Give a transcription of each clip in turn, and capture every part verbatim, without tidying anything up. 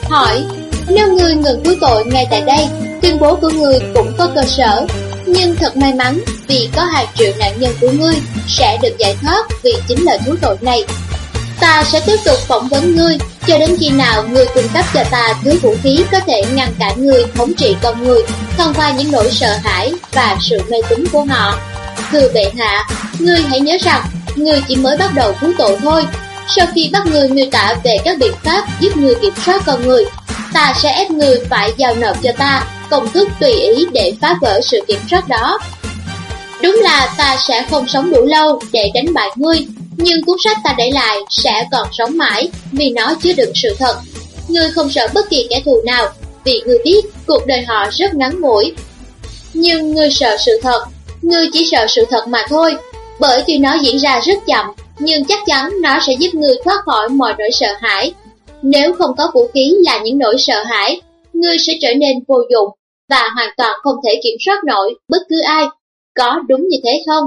Hỏi, nếu ngươi ngừng thú tội ngay tại đây, tuyên bố của ngươi cũng có cơ sở. Nhưng thật may mắn vì có hàng triệu nạn nhân của ngươi sẽ được giải thoát vì chính lời thú tội này. Ta sẽ tiếp tục phỏng vấn ngươi cho đến khi nào ngươi cung cấp cho ta thứ vũ khí có thể ngăn cản ngươi thống trị con người thông qua những nỗi sợ hãi và sự mê tín của họ. Thưa bệ hạ, ngươi hãy nhớ rằng ngươi chỉ mới bắt đầu thú tội thôi. Sau khi bắt ngươi miêu tả về các biện pháp giúp ngươi kiểm soát con người, ta sẽ ép ngươi phải giao nộp cho ta công thức tùy ý để phá vỡ sự kiểm soát đó. Đúng là ta sẽ không sống đủ lâu để đánh bại ngươi, nhưng cuốn sách ta để lại sẽ còn sống mãi vì nó chứa đựng sự thật. Ngươi không sợ bất kỳ kẻ thù nào vì ngươi biết cuộc đời họ rất ngắn ngủi. Nhưng ngươi sợ sự thật, ngươi chỉ sợ sự thật mà thôi, bởi tuy nó diễn ra rất chậm, nhưng chắc chắn nó sẽ giúp ngươi thoát khỏi mọi nỗi sợ hãi. Nếu không có vũ khí là những nỗi sợ hãi, ngươi sẽ trở nên vô dụng và hoàn toàn không thể kiểm soát nổi bất cứ ai. Có đúng như thế không?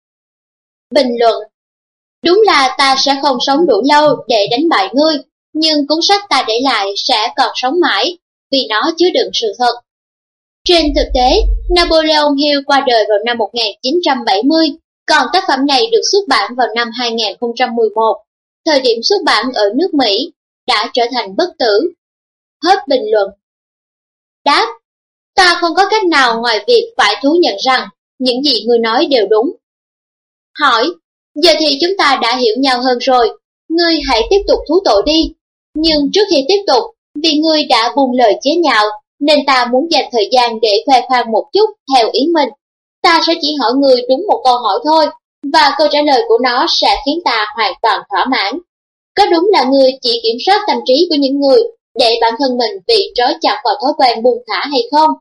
Bình luận. Đúng là ta sẽ không sống đủ lâu để đánh bại ngươi, nhưng cuốn sách ta để lại sẽ còn sống mãi vì nó chứa đựng sự thật. Trên thực tế, Napoleon Hill qua đời vào năm một nghìn chín trăm bảy mươi, còn tác phẩm này được xuất bản vào năm hai nghìn không trăm mười một. Thời điểm xuất bản ở nước Mỹ đã trở thành bất tử. Hết bình luận. Đáp. Ta không có cách nào ngoài việc phải thú nhận rằng những gì ngươi nói đều đúng. Hỏi. Giờ thì chúng ta đã hiểu nhau hơn rồi, ngươi hãy tiếp tục thú tội đi. Nhưng trước khi tiếp tục, vì ngươi đã buông lời chế nhạo, nên ta muốn dành thời gian để khoe khoang một chút theo ý mình. Ta sẽ chỉ hỏi ngươi đúng một câu hỏi thôi, và câu trả lời của nó sẽ khiến ta hoàn toàn thỏa mãn. Có đúng là ngươi chỉ kiểm soát tâm trí của những người để bản thân mình bị trói chặt vào thói quen buông thả hay không?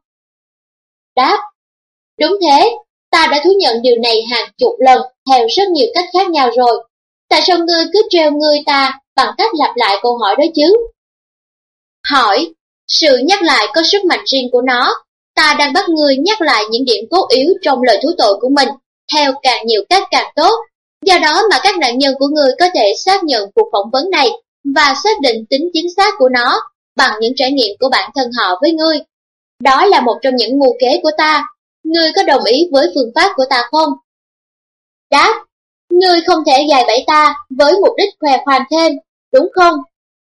Đáp. Đúng thế, ta đã thú nhận điều này hàng chục lần theo rất nhiều cách khác nhau rồi. Tại sao ngươi cứ trêu ngươi ta bằng cách lặp lại câu hỏi đó chứ? Hỏi. Sự nhắc lại có sức mạnh riêng của nó. Ta đang bắt ngươi nhắc lại những điểm cốt yếu trong lời thú tội của mình theo càng nhiều cách càng tốt. Do đó mà các nạn nhân của ngươi có thể xác nhận cuộc phỏng vấn này và xác định tính chính xác của nó bằng những trải nghiệm của bản thân họ với ngươi. Đó là một trong những mưu kế của ta. Ngươi có đồng ý với phương pháp của ta không? Đáp. Ngươi không thể gài bẫy ta với mục đích khoe khoang thêm, đúng không?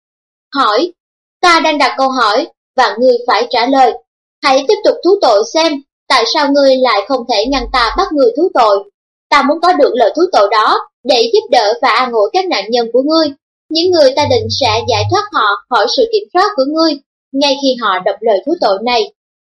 Hỏi. Ta đang đặt câu hỏi và ngươi phải trả lời. Hãy tiếp tục thú tội xem tại sao ngươi lại không thể ngăn ta bắt ngươi thú tội. Ta muốn có được lời thú tội đó để giúp đỡ và an ủi các nạn nhân của ngươi, những người ta định sẽ giải thoát họ khỏi sự kiểm soát của ngươi ngay khi họ đọc lời thú tội này.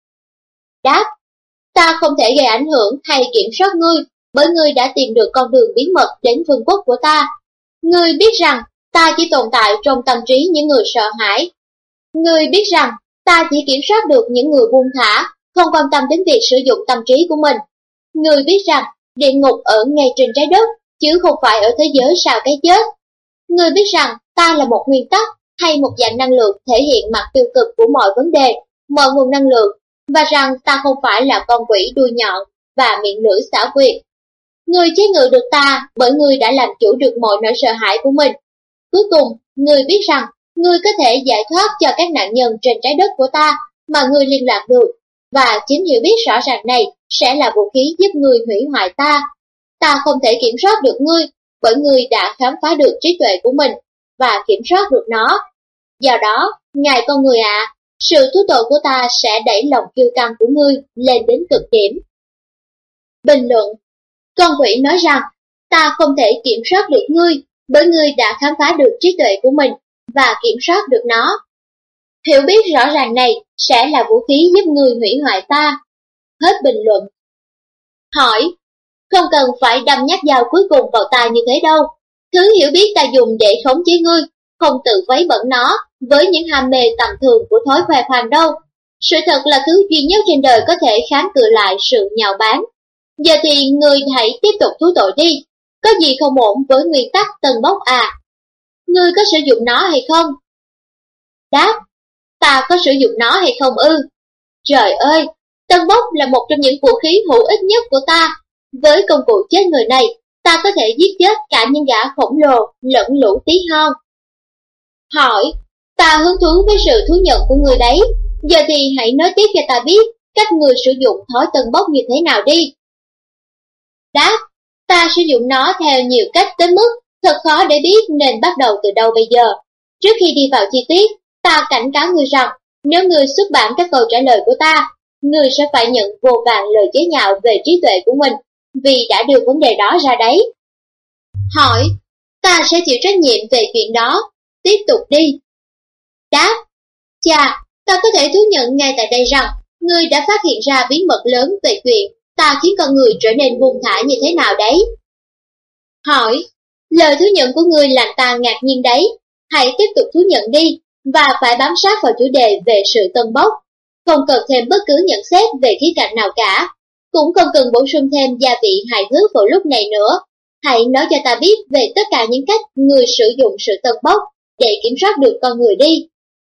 Đáp. Ta không thể gây ảnh hưởng hay kiểm soát ngươi bởi ngươi đã tìm được con đường bí mật đến vương quốc của ta. Ngươi biết rằng ta chỉ tồn tại trong tâm trí những người sợ hãi. Ngươi biết rằng ta chỉ kiểm soát được những người buông thả, không quan tâm đến việc sử dụng tâm trí của mình. Ngươi biết rằng địa ngục ở ngay trên trái đất, chứ không phải ở thế giới sau cái chết. Ngươi biết rằng ta là một nguyên tắc hay một dạng năng lượng thể hiện mặt tiêu cực của mọi vấn đề, mọi nguồn năng lượng, và rằng ta không phải là con quỷ đuôi nhọn và miệng lưỡi xảo quyệt. Ngươi chế ngự được ta bởi ngươi đã làm chủ được mọi nỗi sợ hãi của mình. Cuối cùng, ngươi biết rằng ngươi có thể giải thoát cho các nạn nhân trên trái đất của ta mà ngươi liên lạc được, và chính hiểu biết rõ ràng này sẽ là vũ khí giúp ngươi hủy hoại ta. Ta không thể kiểm soát được ngươi bởi ngươi đã khám phá được trí tuệ của mình và kiểm soát được nó. Do đó, ngài con người ạ, à, sự thú tội của ta sẽ đẩy lòng kiêu căng của ngươi lên đến cực điểm. Bình luận. Con quỷ nói rằng, ta không thể kiểm soát được ngươi bởi ngươi đã khám phá được trí tuệ của mình và kiểm soát được nó. Hiểu biết rõ ràng này sẽ là vũ khí giúp ngươi hủy hoại ta. Hết bình luận. Hỏi. Không cần phải đâm nhát dao cuối cùng vào ta như thế đâu. Thứ hiểu biết ta dùng để khống chế ngươi, không tự vấy bẩn nó với những ham mê tầm thường của thói khoe khoang đâu. Sự thật là thứ duy nhất trên đời có thể kháng cự lại sự nhạo báng. Giờ thì ngươi hãy tiếp tục thú tội đi. Có gì không ổn với nguyên tắc tân bốc à? Ngươi có sử dụng nó hay không? Đáp. Ta có sử dụng nó hay không ư? Trời ơi, tân bốc là một trong những vũ khí hữu ích nhất của ta. Với công cụ chết người này, ta có thể giết chết cả những gã khổng lồ lẫn lũ tí hon. Hỏi. Ta hứng thú với sự thú nhận của người đấy. Giờ thì hãy nói tiếp cho ta biết cách người sử dụng thói tân bốc như thế nào đi. Đáp, ta sử dụng nó theo nhiều cách tới mức thật khó để biết nên bắt đầu từ đâu bây giờ. Trước khi đi vào chi tiết, ta cảnh cáo người rằng nếu người xuất bản các câu trả lời của ta, người sẽ phải nhận vô vàn lời chế nhạo về trí tuệ của mình vì đã đưa vấn đề đó ra đấy. Hỏi, ta sẽ chịu trách nhiệm về chuyện đó. Tiếp tục đi. Đáp, chà, ta có thể thú nhận ngay tại đây rằng ngươi đã phát hiện ra bí mật lớn về chuyện ta khiến con người trở nên buông thả như thế nào đấy. Hỏi, lời thú nhận của ngươi làm ta ngạc nhiên đấy. Hãy tiếp tục thú nhận đi, và phải bám sát vào chủ đề về sự tân bốc. Không cần thêm bất cứ nhận xét về khía cạnh nào cả. Cũng không cần bổ sung thêm gia vị hài hước vào lúc này nữa. Hãy nói cho ta biết về tất cả những cách người sử dụng sự tân bốc để kiểm soát được con người đi.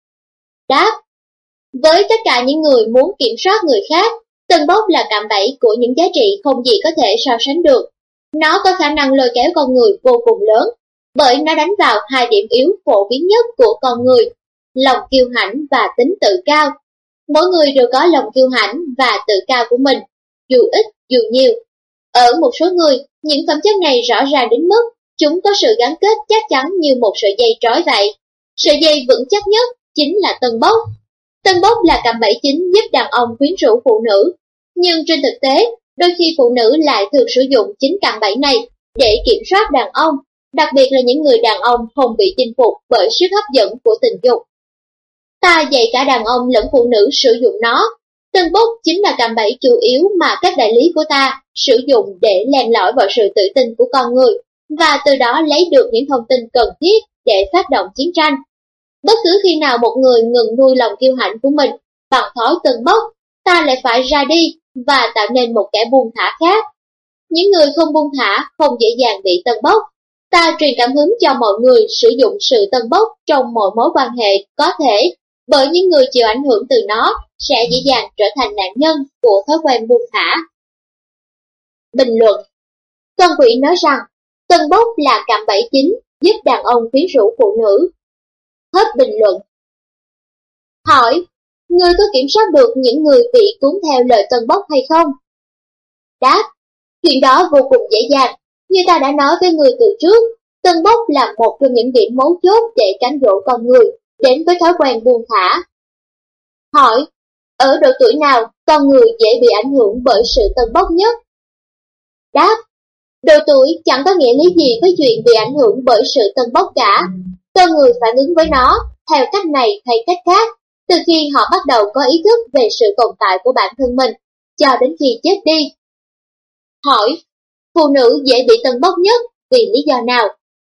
Đáp, với tất cả những người muốn kiểm soát người khác, tân bốc là cạm bẫy của những giá trị không gì có thể so sánh được. Nó có khả năng lôi kéo con người vô cùng lớn, bởi nó đánh vào hai điểm yếu phổ biến nhất của con người, lòng kiêu hãnh và tính tự cao. Mỗi người đều có lòng kiêu hãnh và tự cao của mình, dù ít dù nhiều. Ở một số người, những phẩm chất này rõ ràng đến mức chúng có sự gắn kết chắc chắn như một sợi dây trói vậy. Sợi dây vững chắc nhất chính là tân bốc. Tân bốc là cạm bẫy chính giúp đàn ông quyến rũ phụ nữ. Nhưng trên thực tế, đôi khi phụ nữ lại thường sử dụng chính cạm bẫy này để kiểm soát đàn ông, đặc biệt là những người đàn ông không bị chinh phục bởi sức hấp dẫn của tình dục. Ta dạy cả đàn ông lẫn phụ nữ sử dụng nó. Tân bốc chính là cạm bẫy chủ yếu mà các đại lý của ta sử dụng để len lỏi vào sự tự tin của con người, và từ đó lấy được những thông tin cần thiết để phát động chiến tranh. Bất cứ khi nào một người ngừng nuôi lòng kiêu hãnh của mình bằng thói tân bốc, ta lại phải ra đi và tạo nên một kẻ buông thả khác. Những người không buông thả không dễ dàng bị tân bốc. Ta truyền cảm hứng cho mọi người sử dụng sự tân bốc trong mọi mối quan hệ có thể, bởi những người chịu ảnh hưởng từ nó sẽ dễ dàng trở thành nạn nhân của thói quen buông thả. Bình luận. Con quỷ nói rằng tân bốc là cạm bẫy chính giúp đàn ông quyến rũ phụ nữ. Hết bình luận. Hỏi, ngươi có kiểm soát được những người bị cuốn theo lời tân bốc hay không? Đáp, chuyện đó vô cùng dễ dàng. Như ta đã nói với người từ trước, tân bốc là một trong những điểm mấu chốt để cám dỗ con người đến với thói quen buông thả. Hỏi, ở độ tuổi nào con người dễ bị ảnh hưởng bởi sự tân bốc nhất? Đáp, độ tuổi chẳng có nghĩa lý gì với chuyện bị ảnh hưởng bởi sự tân bốc cả. Con người phản ứng với nó theo cách này hay cách khác, từ khi họ bắt đầu có ý thức về sự tồn tại của bản thân mình, cho đến khi chết đi. Hỏi, phụ nữ dễ bị tân bốc nhất vì lý do nào?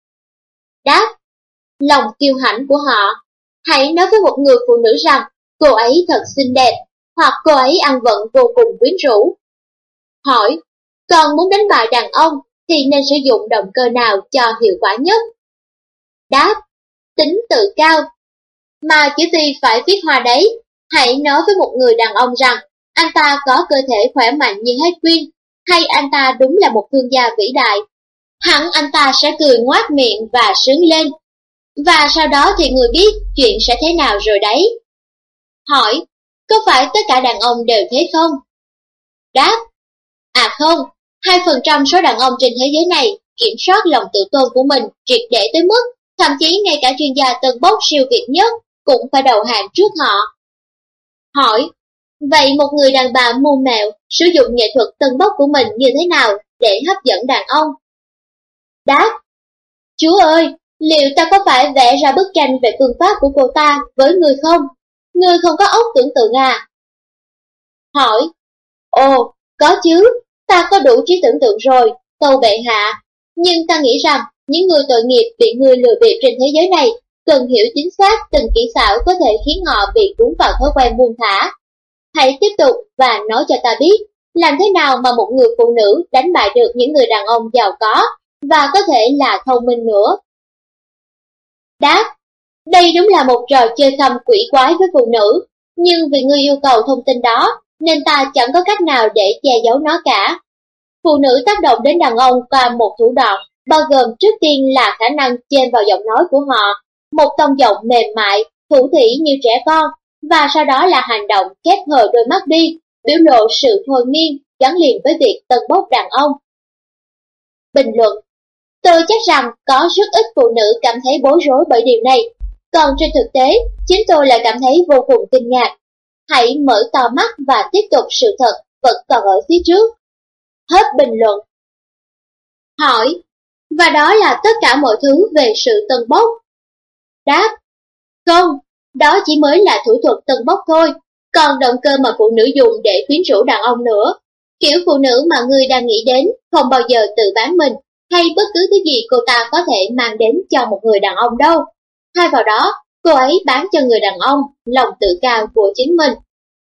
Đáp, lòng kiêu hãnh của họ. Hãy nói với một người phụ nữ rằng cô ấy thật xinh đẹp, hoặc cô ấy ăn vận vô cùng quyến rũ. Hỏi, còn muốn đánh bại đàn ông thì nên sử dụng động cơ nào cho hiệu quả nhất? Đáp, tính tự cao. Mà chữ T phải viết hoa đấy. Hãy nói với một người đàn ông rằng anh ta có cơ thể khỏe mạnh như Hedwig, hay anh ta đúng là một thương gia vĩ đại. Hẳn anh ta sẽ cười ngoác miệng và sướng lên. Và sau đó thì người biết chuyện sẽ thế nào rồi đấy. Hỏi, có phải tất cả đàn ông đều thế không? Đáp, à không, hai phần trăm số đàn ông trên thế giới này kiểm soát lòng tự tôn của mình triệt để tới mức thậm chí ngay cả chuyên gia tân bốc siêu việt nhất cũng phải đầu hàng trước họ. Hỏi, vậy một người đàn bà mưu mẹo sử dụng nghệ thuật tân bốc của mình như thế nào để hấp dẫn đàn ông? Đáp, Chúa ơi, liệu ta có phải vẽ ra bức tranh về phương pháp của cô ta với người không? Người không có óc tưởng tượng à? Hỏi, ồ, có chứ, ta có đủ trí tưởng tượng rồi, tâu bệ hạ. Nhưng ta nghĩ rằng những người tội nghiệp bị người lừa bịp trên thế giới này cần hiểu chính xác từng kỹ xảo có thể khiến họ bị cuốn vào thói quen buông thả. Hãy tiếp tục và nói cho ta biết, làm thế nào mà một người phụ nữ đánh bại được những người đàn ông giàu có và có thể là thông minh nữa? Đáp, đây đúng là một trò chơi khăm quỷ quái với phụ nữ, nhưng vì ngươi yêu cầu thông tin đó, nên ta chẳng có cách nào để che giấu nó cả. Phụ nữ tác động đến đàn ông qua một thủ đoạn, bao gồm trước tiên là khả năng chêm vào giọng nói của họ, một tông giọng mềm mại thủ thỉ như trẻ con, và sau đó là hành động khép hờ đôi mắt đi, biểu lộ sự thôi miên gắn liền với việc tâng bốc đàn ông. Bình luận: tôi chắc rằng có rất ít phụ nữ cảm thấy bối rối bởi điều này, còn trên thực tế, chính tôi lại cảm thấy vô cùng kinh ngạc. Hãy mở to mắt và tiếp tục, sự thật vẫn còn ở phía trước. Hết bình luận. Hỏi: và đó là tất cả mọi thứ về sự tâng bốc? Đáp: không, đó chỉ mới là thủ thuật tâng bốc thôi, còn động cơ mà phụ nữ dùng để quyến rũ đàn ông nữa. Kiểu phụ nữ mà ngươi đang nghĩ đến không bao giờ tự bán mình, hay bất cứ thứ gì cô ta có thể mang đến cho một người đàn ông đâu. Thay vào đó, cô ấy bán cho người đàn ông lòng tự cao của chính mình.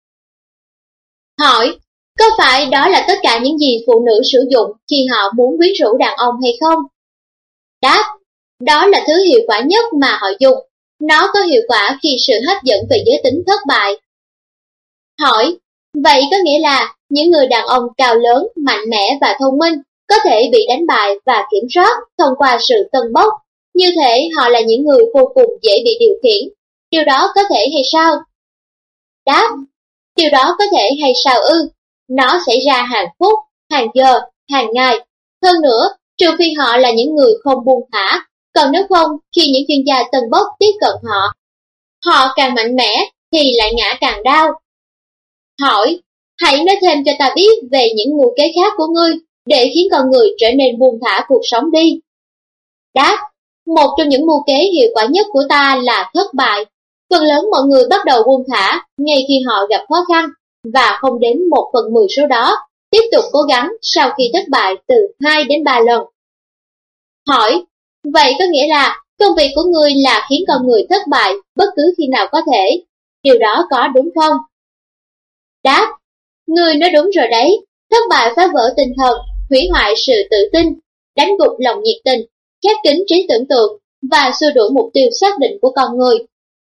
Hỏi: có phải đó là tất cả những gì phụ nữ sử dụng khi họ muốn quyến rũ đàn ông hay không? Đáp: đó là thứ hiệu quả nhất mà họ dùng. Nó có hiệu quả khi sự hấp dẫn về giới tính thất bại. Hỏi: vậy có nghĩa là những người đàn ông cao lớn, mạnh mẽ và thông minh có thể bị đánh bại và kiểm soát thông qua sự tâng bốc, như thể họ là những người vô cùng dễ bị điều khiển. Điều đó có thể hay sao? Đáp: điều đó có thể hay sao ư? Nó xảy ra hàng phút, hàng giờ, hàng ngày. Hơn nữa, trừ phi họ là những người không buông thả, còn nếu không, khi những chuyên gia tâng bốc tiếp cận họ, họ càng mạnh mẽ thì lại ngã càng đau. Hỏi: hãy nói thêm cho ta biết về những mưu kế khác của ngươi để khiến con người trở nên buông thả cuộc sống đi. Đáp: một trong những mưu kế hiệu quả nhất của ta là thất bại. Phần lớn mọi người bắt đầu buông thả ngay khi họ gặp khó khăn, và không đến một phần mười số đó tiếp tục cố gắng sau khi thất bại từ hai đến ba lần. Hỏi: vậy có nghĩa là công việc của ngươi là khiến con người thất bại bất cứ khi nào có thể. Điều đó có đúng không? Đáp: ngươi nói đúng rồi đấy. Thất bại phá vỡ tinh thần, hủy hoại sự tự tin, đánh gục lòng nhiệt tình, khép kín trí tưởng tượng và xua đuổi mục tiêu xác định của con người.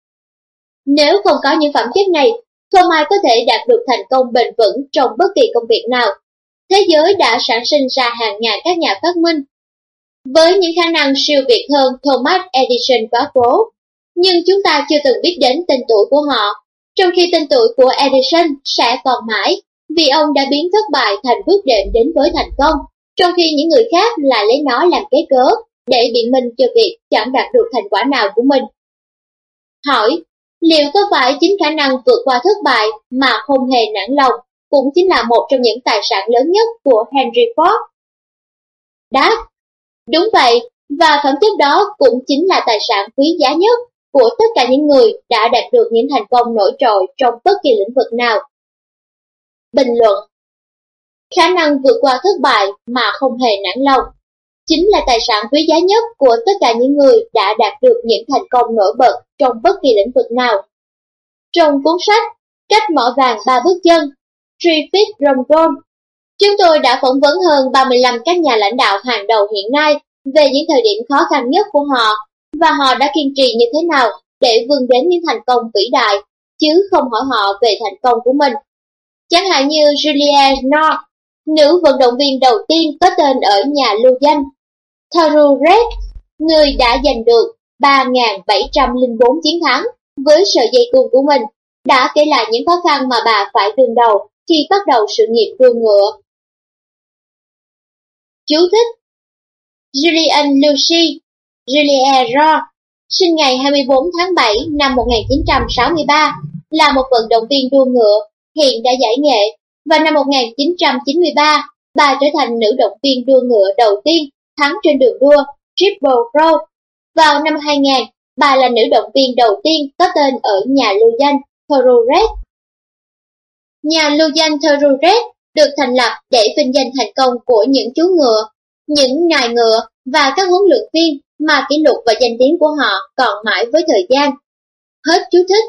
Nếu không có những phẩm chất này, không ai có thể đạt được thành công bền vững trong bất kỳ công việc nào. Thế giới đã sản sinh ra hàng ngàn các nhà phát minh với những khả năng siêu việt hơn Thomas Edison quá cố, nhưng chúng ta chưa từng biết đến tên tuổi của họ, trong khi tên tuổi của Edison sẽ còn mãi, vì ông đã biến thất bại thành bước đệm đến với thành công, trong khi những người khác lại lấy nó làm cái cớ để biện minh cho việc chẳng đạt được thành quả nào của mình. Hỏi: liệu có phải chính khả năng vượt qua thất bại mà không hề nản lòng cũng chính là một trong những tài sản lớn nhất của Henry Ford? Đáp: đúng vậy, và phẩm chất đó cũng chính là tài sản quý giá nhất của tất cả những người đã đạt được những thành công nổi trội trong bất kỳ lĩnh vực nào. Bình luận: khả năng vượt qua thất bại mà không hề nản lòng chính là tài sản quý giá nhất của tất cả những người đã đạt được những thành công nổi bật trong bất kỳ lĩnh vực nào. Trong cuốn sách Cách mỏ vàng ba bước chân, Griffith Longdon, chúng tôi đã phỏng vấn hơn ba mươi lăm các nhà lãnh đạo hàng đầu hiện nay về những thời điểm khó khăn nhất của họ, và họ đã kiên trì như thế nào để vươn đến những thành công vĩ đại, chứ không hỏi họ về thành công của mình. Chẳng hạn như Julia Nord, nữ vận động viên đầu tiên có tên ở nhà lưu danh, Thoroughbred, người đã giành được ba nghìn bảy trăm lẻ bốn chiến thắng với sợi dây cương của mình, đã kể lại những khó khăn mà bà phải đương đầu khi bắt đầu sự nghiệp đua ngựa. Chú thích: Julianne Lucy Julia Rohr, sinh ngày hai mươi bốn tháng bảy năm một nghìn chín trăm sáu mươi ba, là một vận động viên đua ngựa, hiện đã giải nghệ, và năm một nghìn chín trăm chín mươi ba, bà trở thành nữ động viên đua ngựa đầu tiên thắng trên đường đua Triple Crown. Vào năm hai nghìn, bà là nữ động viên đầu tiên có tên ở nhà lưu danh Thoroughbred. Nhà lưu danh Thoroughbred được thành lập để vinh danh thành công của những chú ngựa, những nài ngựa và các huấn luyện viên mà kỷ lục và danh tiếng của họ còn mãi với thời gian. Hết chú thích.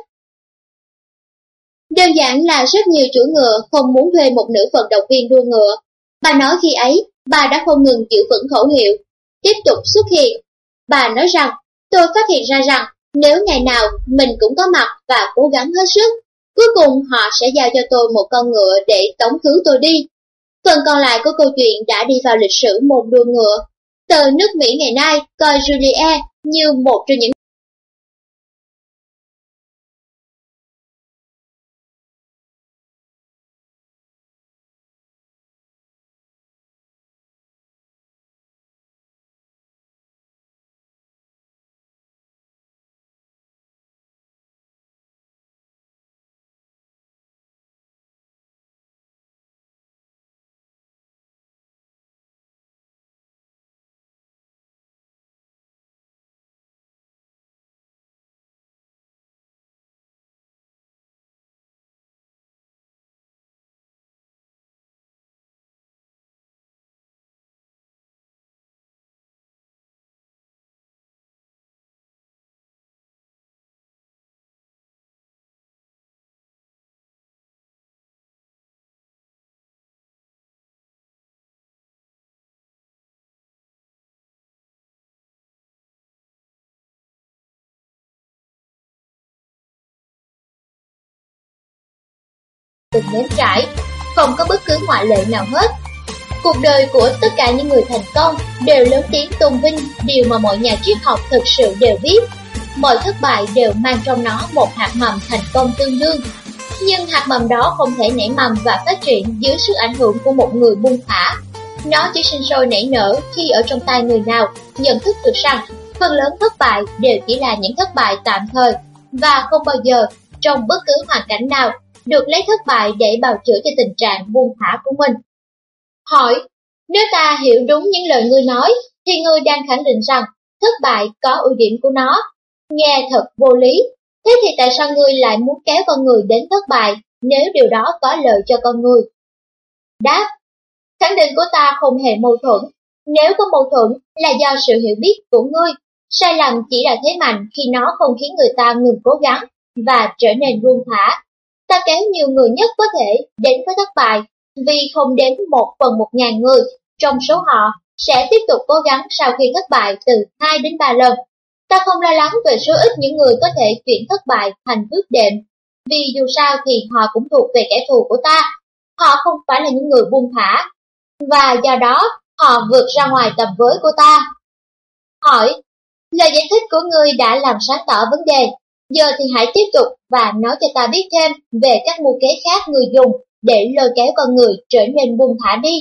Đơn giản là rất nhiều chủ ngựa không muốn thuê một nữ vận động viên đua ngựa. Bà nói khi ấy, bà đã không ngừng giữ vững khẩu hiệu tiếp tục xuất hiện. Bà nói rằng, tôi phát hiện ra rằng nếu ngày nào mình cũng có mặt và cố gắng hết sức, cuối cùng họ sẽ giao cho tôi một con ngựa để tống khứ tôi đi. Phần còn lại của câu chuyện đã đi vào lịch sử môn đua ngựa. Tờ nước Mỹ ngày nay coi Julia như một trong những từng nếm trải, không có bất cứ ngoại lệ nào hết. Cuộc đời của tất cả những người thành công đều lớn tiếng tôn vinh điều mà mọi nhà triết học thực sự đều biết. Mọi thất bại đều mang trong nó một hạt mầm thành công tương đương. Nhưng hạt mầm đó không thể nảy mầm và phát triển dưới sức ảnh hưởng của một người buông thả. Nó chỉ sinh sôi nảy nở khi ở trong tay người nào nhận thức được rằng phần lớn thất bại đều chỉ là những thất bại tạm thời và không bao giờ trong bất cứ hoàn cảnh nào được lấy thất bại để bào chữa cho tình trạng buông thả của mình. Hỏi, nếu ta hiểu đúng những lời ngươi nói thì ngươi đang khẳng định rằng thất bại có ưu điểm của nó. Nghe thật vô lý. Thế thì tại sao ngươi lại muốn kéo con người đến thất bại nếu điều đó có lợi cho con người? Đáp, khẳng định của ta không hề mâu thuẫn. Nếu có mâu thuẫn là do sự hiểu biết của ngươi. Sai lầm chỉ là thế mạnh khi nó không khiến người ta ngừng cố gắng và trở nên buông thả. Ta kéo nhiều người nhất có thể đến với thất bại vì không đến một phần một ngàn người trong số họ sẽ tiếp tục cố gắng sau khi thất bại từ hai đến ba lần. Ta không lo lắng về số ít những người có thể chuyển thất bại thành bước đệm, vì dù sao thì họ cũng thuộc về kẻ thù của ta. Họ không phải là những người buông thả, và do đó họ vượt ra ngoài tầm với của ta. Hỏi, lời giải thích của ngươi đã làm sáng tỏ vấn đề. Giờ thì hãy tiếp tục và nói cho ta biết thêm về các mưu kế khác người dùng để lôi kéo con người trở nên buông thả đi.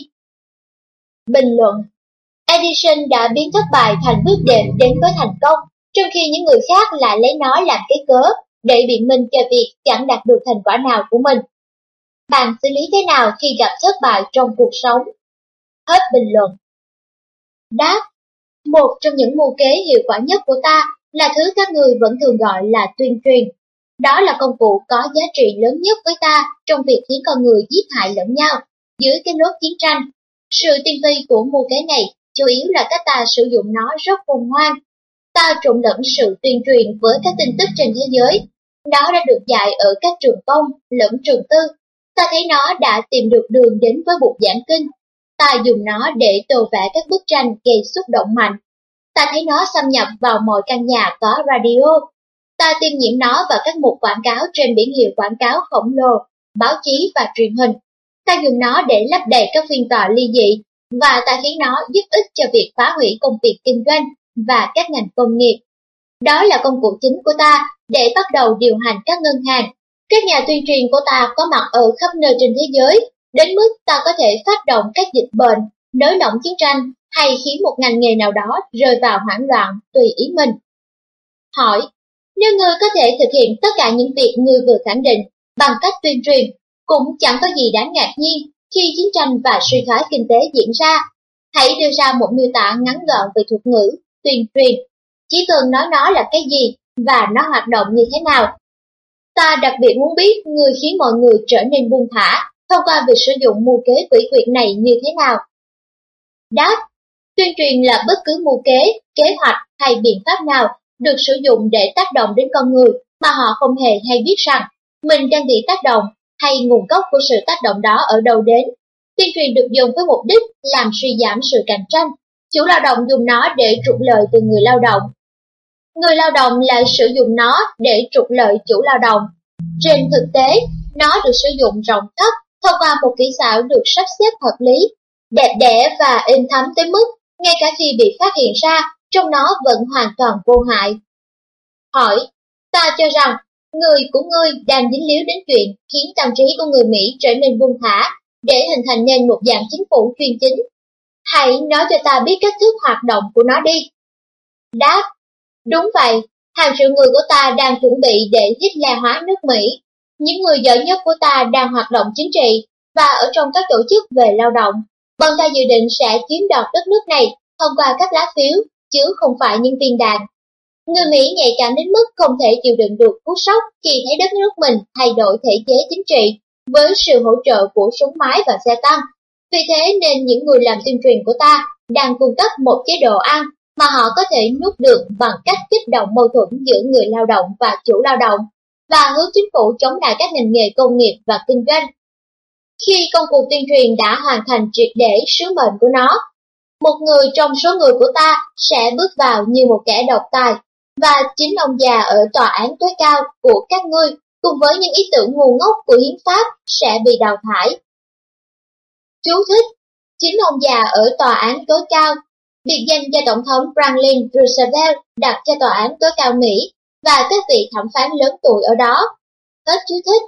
Bình luận, Edison đã biến thất bại thành bước đệm đến với thành công, trong khi những người khác lại lấy nó làm cái cớ để biện minh cho việc chẳng đạt được thành quả nào của mình. Bạn xử lý thế nào khi gặp thất bại trong cuộc sống? Hết bình luận. Đáp, một trong những mưu kế hiệu quả nhất của ta là thứ các người vẫn thường gọi là tuyên truyền. Đó là công cụ có giá trị lớn nhất với ta trong việc khiến con người giết hại lẫn nhau dưới cái nốt chiến tranh. Sự tinh vi của mưu kế này chủ yếu là cách ta sử dụng nó rất khôn ngoan. Ta trộn lẫn sự tuyên truyền với các tin tức trên thế giới. Nó đã được dạy ở các trường công lẫn trường tư. Ta thấy nó đã tìm được đường đến với buộc giảng kinh. Ta dùng nó để tô vẽ các bức tranh gây xúc động mạnh. Ta thấy nó xâm nhập vào mọi căn nhà có radio. Ta tiêm nhiễm nó vào các mục quảng cáo trên biển hiệu quảng cáo khổng lồ, báo chí và truyền hình. Ta dùng nó để lấp đầy các phiên tòa ly dị, và ta khiến nó giúp ích cho việc phá hủy công việc kinh doanh và các ngành công nghiệp. Đó là công cụ chính của ta để bắt đầu điều hành các ngân hàng. Các nhà tuyên truyền của ta có mặt ở khắp nơi trên thế giới, đến mức ta có thể phát động các dịch bệnh, nới lỏng chiến tranh hay khiến một ngành nghề nào đó rơi vào hoảng loạn tùy ý mình. Hỏi, nếu ngươi có thể thực hiện tất cả những việc ngươi vừa khẳng định bằng cách tuyên truyền, cũng chẳng có gì đáng ngạc nhiên khi chiến tranh và suy thoái kinh tế diễn ra. Hãy đưa ra một miêu tả ngắn gọn về thuật ngữ tuyên truyền. Chỉ cần nói nó là cái gì và nó hoạt động như thế nào. Ta đặc biệt muốn biết ngươi khiến mọi người trở nên buông thả thông qua việc sử dụng mưu kế quỷ quyệt này như thế nào. Đáp, tuyên truyền là bất cứ mưu kế, kế hoạch hay biện pháp nào được sử dụng để tác động đến con người mà họ không hề hay biết rằng mình đang bị tác động hay nguồn gốc của sự tác động đó ở đâu đến. Tuyên truyền được dùng với mục đích làm suy giảm sự cạnh tranh. Chủ lao động dùng nó để trục lợi từ người lao động. Người lao động lại sử dụng nó để trục lợi chủ lao động. Trên thực tế, nó được sử dụng rộng khắp thông qua một kỹ xảo được sắp xếp hợp lý, đẹp đẽ và êm thấm tới mức ngay cả khi bị phát hiện ra, trong nó vẫn hoàn toàn vô hại. Hỏi, ta cho rằng người của ngươi đang dính líu đến chuyện khiến tâm trí của người Mỹ trở nên buông thả để hình thành nên một dạng chính phủ chuyên chính. Hãy nói cho ta biết cách thức hoạt động của nó đi. Đáp, đúng vậy, hàng triệu người của ta đang chuẩn bị để Hitler hóa nước Mỹ. Những người giỏi nhất của ta đang hoạt động chính trị và ở trong các tổ chức về lao động. Bọn ta dự định sẽ chiếm đoạt đất nước này thông qua các lá phiếu, chứ không phải những viên đạn. Người Mỹ nhạy cảm đến mức không thể chịu đựng được cú sốc khi thấy đất nước mình thay đổi thể chế chính trị với sự hỗ trợ của súng máy và xe tăng. Vì thế nên những người làm tuyên truyền của ta đang cung cấp một chế độ ăn mà họ có thể nuốt được bằng cách kích động mâu thuẫn giữa người lao động và chủ lao động và hướng chính phủ chống lại các ngành nghề công nghiệp và kinh doanh. Khi công cuộc tuyên truyền đã hoàn thành triệt để sứ mệnh của nó, một người trong số người của ta sẽ bước vào như một kẻ độc tài, và chính ông già ở tòa án tối cao của các ngươi cùng với những ý tưởng ngu ngốc của hiến pháp sẽ bị đào thải. Chú thích: chính ông già ở tòa án tối cao, biệt danh do Tổng thống Franklin Roosevelt đặt cho tòa án tối cao Mỹ và các vị thẩm phán lớn tuổi ở đó. Hết chú thích.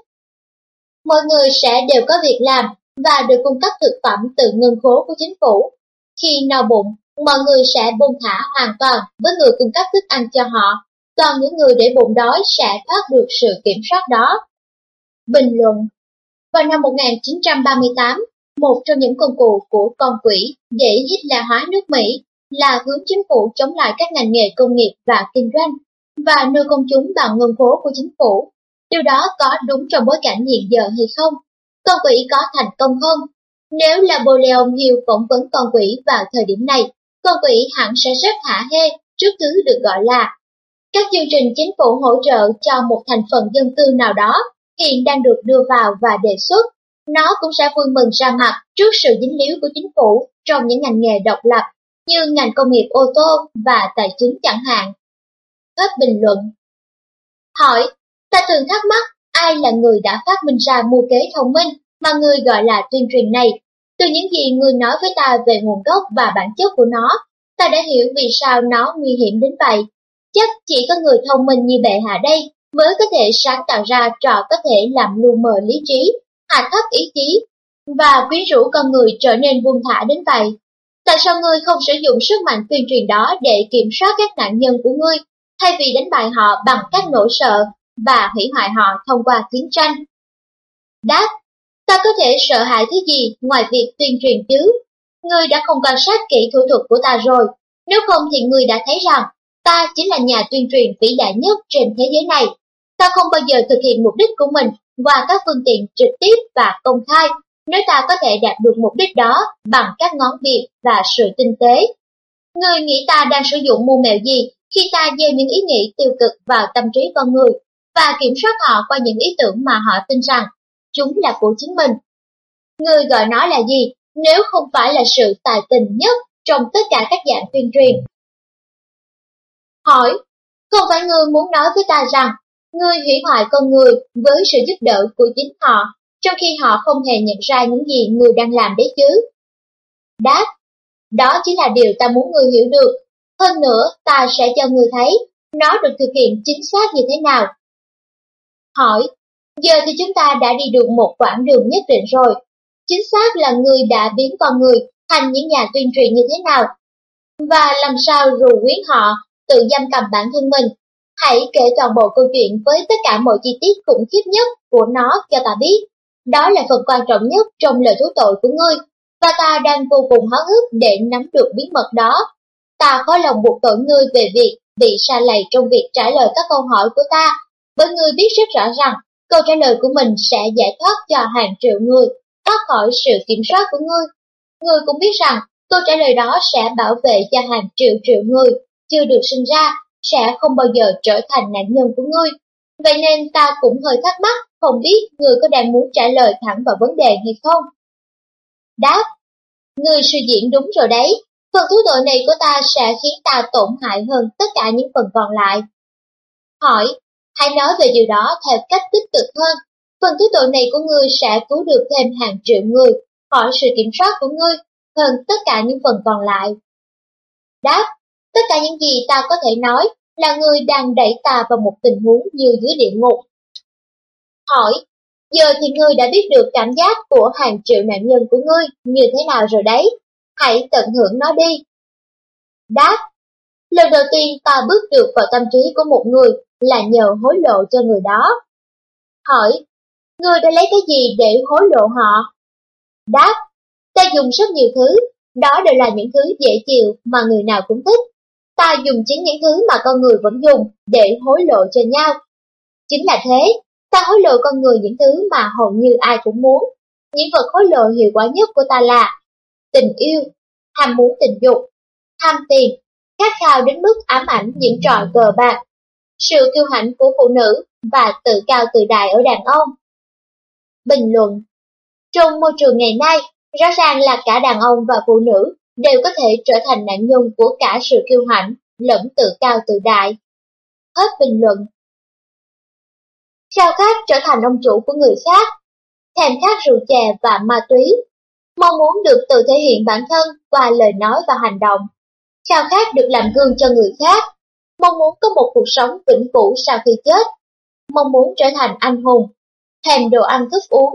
Mọi người sẽ đều có việc làm và được cung cấp thực phẩm từ ngân khố của chính phủ. Khi no bụng, mọi người sẽ buông thả hoàn toàn với người cung cấp thức ăn cho họ. Toàn những người để bụng đói sẽ thoát được sự kiểm soát đó. Bình luận: vào năm một nghìn chín trăm ba mươi tám, một trong những công cụ của con quỷ để Hitler hóa nước Mỹ là hướng chính phủ chống lại các ngành nghề công nghiệp và kinh doanh và nuôi công chúng bằng ngân khố của chính phủ. Điều đó có đúng trong bối cảnh hiện giờ hay không? Con quỷ có thành công không? Nếu Napoleon Hill phỏng vấn con quỷ vào thời điểm này, con quỷ hẳn sẽ rất hả hê trước thứ được gọi là các chương trình chính phủ hỗ trợ cho một thành phần dân tư nào đó hiện đang được đưa vào và đề xuất. Nó cũng sẽ vui mừng ra mặt trước sự dính líu của chính phủ trong những ngành nghề độc lập như ngành công nghiệp ô tô và tài chính chẳng hạn. Hết bình luận. Hỏi: ta thường thắc mắc ai là người đã phát minh ra mưu kế thông minh mà người gọi là tuyên truyền này. Từ những gì người nói với ta về nguồn gốc và bản chất của nó, ta đã hiểu vì sao nó nguy hiểm đến vậy. Chắc chỉ có người thông minh như bệ hạ đây mới có thể sáng tạo ra trò có thể làm lu mờ lý trí, hạ thấp ý chí và quyến rũ con người trở nên buông thả đến vậy. Tại sao ngươi không sử dụng sức mạnh tuyên truyền đó để kiểm soát các nạn nhân của ngươi, thay vì đánh bại họ bằng các nỗi sợ và hủy hoại họ thông qua chiến tranh? Đáp: ta có thể sợ hãi thứ gì ngoài việc tuyên truyền chứ? Ngươi đã không quan sát kỹ thủ thuật của ta rồi, nếu không thì ngươi đã thấy rằng ta chính là nhà tuyên truyền vĩ đại nhất trên thế giới này. Ta không bao giờ thực hiện mục đích của mình qua các phương tiện trực tiếp và công khai, nếu ta có thể đạt được mục đích đó bằng các ngón việc và sự tinh tế. Ngươi nghĩ ta đang sử dụng mưu mẹo gì khi ta gieo những ý nghĩ tiêu cực vào tâm trí con người và kiểm soát họ qua những ý tưởng mà họ tin rằng chúng là của chính mình? Ngươi gọi nó là gì nếu không phải là sự tài tình nhất trong tất cả các dạng tuyên truyền? Hỏi: không phải ngươi muốn nói với ta rằng ngươi hủy hoại con người với sự giúp đỡ của chính họ, trong khi họ không hề nhận ra những gì ngươi đang làm đấy chứ? Đáp: đó chính là điều ta muốn ngươi hiểu được. Hơn nữa, ta sẽ cho ngươi thấy nó được thực hiện chính xác như thế nào. Hỏi: giờ thì chúng ta đã đi được một quãng đường nhất định rồi. Chính xác là ngươi đã biến con người thành những nhà tuyên truyền như thế nào? Và làm sao rù quyến họ tự giam cầm bản thân mình? Hãy kể toàn bộ câu chuyện với tất cả mọi chi tiết khủng khiếp nhất của nó cho ta biết. Đó là phần quan trọng nhất trong lời thú tội của ngươi, và ta đang vô cùng háo hức để nắm được bí mật đó. Ta khó lòng buộc tội ngươi về việc bị sa lầy trong việc trả lời các câu hỏi của ta, bởi ngươi biết rất rõ rằng câu trả lời của mình sẽ giải thoát cho hàng triệu người thoát khỏi sự kiểm soát của ngươi. Ngươi cũng biết rằng câu trả lời đó sẽ bảo vệ cho hàng triệu triệu người chưa được sinh ra sẽ không bao giờ trở thành nạn nhân của ngươi. Vậy nên ta cũng hơi thắc mắc, không biết ngươi có đang muốn trả lời thẳng vào vấn đề hay không? Đáp: ngươi suy diễn đúng rồi đấy. Phần thú tội này của ta sẽ khiến ta tổn hại hơn tất cả những phần còn lại. Hỏi: hãy nói về điều đó theo cách tích cực hơn. Phần thú tội này của ngươi sẽ cứu được thêm hàng triệu người khỏi sự kiểm soát của ngươi hơn tất cả những phần còn lại. Đáp: tất cả những gì ta có thể nói là ngươi đang đẩy ta vào một tình huống như dưới địa ngục. Hỏi: giờ thì ngươi đã biết được cảm giác của hàng triệu nạn nhân của ngươi như thế nào rồi đấy. Hãy tận hưởng nó đi. Đáp: lần đầu tiên ta bước được vào tâm trí của một người là nhờ hối lộ cho người đó. Hỏi: ngươi đã lấy cái gì để hối lộ họ? Đáp: ta dùng rất nhiều thứ, đó đều là những thứ dễ chịu mà người nào cũng thích. Ta dùng chính những thứ mà con người vẫn dùng để hối lộ cho nhau. Chính là thế, ta hối lộ con người những thứ mà hầu như ai cũng muốn. Những vật hối lộ hiệu quả nhất của ta là tình yêu, ham muốn tình dục, tham tiền, khát khao đến mức ám ảnh những trò cờ bạc, sự kiêu hãnh của phụ nữ và tự cao tự đại ở đàn ông. Bình luận: trong môi trường ngày nay, rõ ràng là cả đàn ông và phụ nữ đều có thể trở thành nạn nhân của cả sự kiêu hãnh lẫn tự cao tự đại. Hết bình luận. khao khát trở thành ông chủ của người khác, thèm khát rượu chè và ma túy, mong muốn được tự thể hiện bản thân qua lời nói và hành động, khao khát được làm gương cho người khác, mong muốn có một cuộc sống vĩnh cửu sau khi chết, mong muốn trở thành anh hùng, thèm đồ ăn thức uống.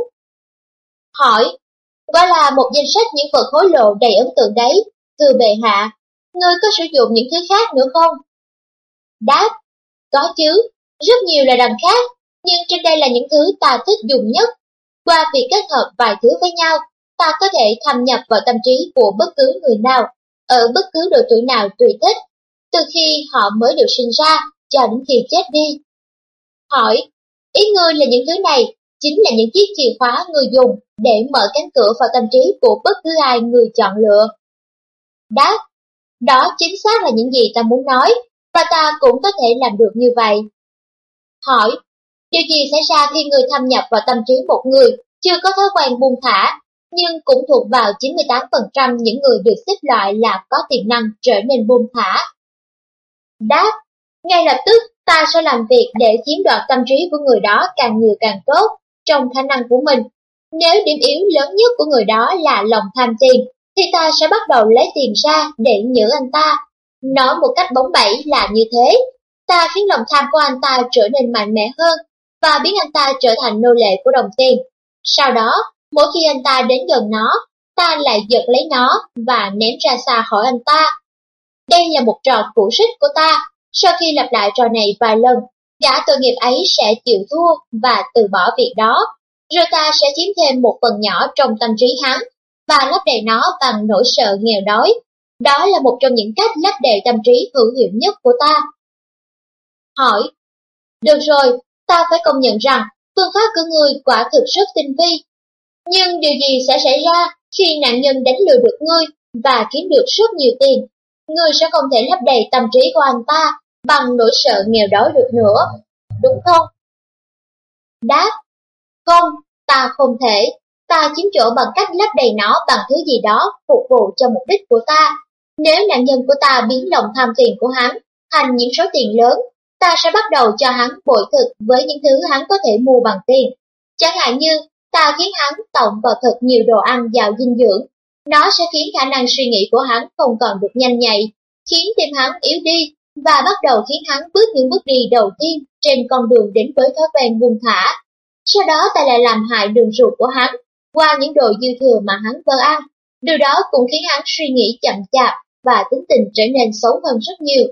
Hỏi, gọi là một danh sách những vật hối lộ đầy ấn tượng đấy, thưa bệ hạ, ngươi có sử dụng những thứ khác nữa không? Đáp, có chứ, rất nhiều là đằng khác, nhưng trên đây là những thứ ta thích dùng nhất. Qua việc kết hợp vài thứ với nhau, ta có thể thâm nhập vào tâm trí của bất cứ người nào, ở bất cứ độ tuổi nào tùy thích, từ khi họ mới được sinh ra cho đến khi chết đi. Hỏi, ý ngươi là những thứ này chính là những chiếc chìa khóa người dùng để mở cánh cửa vào tâm trí của bất cứ ai người chọn lựa? Đáp, đó chính xác là những gì ta muốn nói, và ta cũng có thể làm được như vậy. Hỏi, điều gì xảy ra khi người thâm nhập vào tâm trí một người chưa có thói quen buông thả, nhưng cũng thuộc vào chín mươi tám phần trăm những người được xếp loại là có tiềm năng trở nên buông thả? Đáp, ngay lập tức ta sẽ làm việc để chiếm đoạt tâm trí của người đó càng nhiều càng tốt trong khả năng của mình. Nếu điểm yếu lớn nhất của người đó là lòng tham tiền, thì ta sẽ bắt đầu lấy tiền ra để nhử anh ta. Nói một cách bóng bẩy là như thế, ta khiến lòng tham của anh ta trở nên mạnh mẽ hơn và biến anh ta trở thành nô lệ của đồng tiền. Sau đó, mỗi khi anh ta đến gần nó, ta lại giật lấy nó và ném ra xa khỏi anh ta. Đây là một trò cũ xích của ta. Sau khi lặp lại trò này vài lần, gã tội nghiệp ấy sẽ chịu thua và từ bỏ việc đó. Rồi ta sẽ chiếm thêm một phần nhỏ trong tâm trí hắn và lấp đầy nó bằng nỗi sợ nghèo đói. Đó là một trong những cách lấp đầy tâm trí hữu hiệu nhất của ta. Hỏi, được rồi, ta phải công nhận rằng phương pháp của ngươi quả thực rất tinh vi. Nhưng điều gì sẽ xảy ra khi nạn nhân đánh lừa được ngươi và kiếm được rất nhiều tiền? Ngươi sẽ không thể lấp đầy tâm trí của anh ta bằng nỗi sợ nghèo đói được nữa, đúng không? Đáp, không, ta không thể. Ta chiếm chỗ bằng cách lấp đầy nó bằng thứ gì đó phục vụ cho mục đích của ta. Nếu nạn nhân của ta biến lòng tham tiền của hắn thành những số tiền lớn, ta sẽ bắt đầu cho hắn bội thực với những thứ hắn có thể mua bằng tiền. Chẳng hạn như, ta khiến hắn tổng vào thật nhiều đồ ăn giàu dinh dưỡng. Nó sẽ khiến khả năng suy nghĩ của hắn không còn được nhanh nhạy, khiến tim hắn yếu đi và bắt đầu khiến hắn bước những bước đi đầu tiên trên con đường đến với thói quen buông thả. Sau đó ta lại làm hại đường ruột của hắn qua những đồ dư thừa mà hắn vơ ăn. Điều đó cũng khiến hắn suy nghĩ chậm chạp và tính tình trở nên xấu hơn rất nhiều.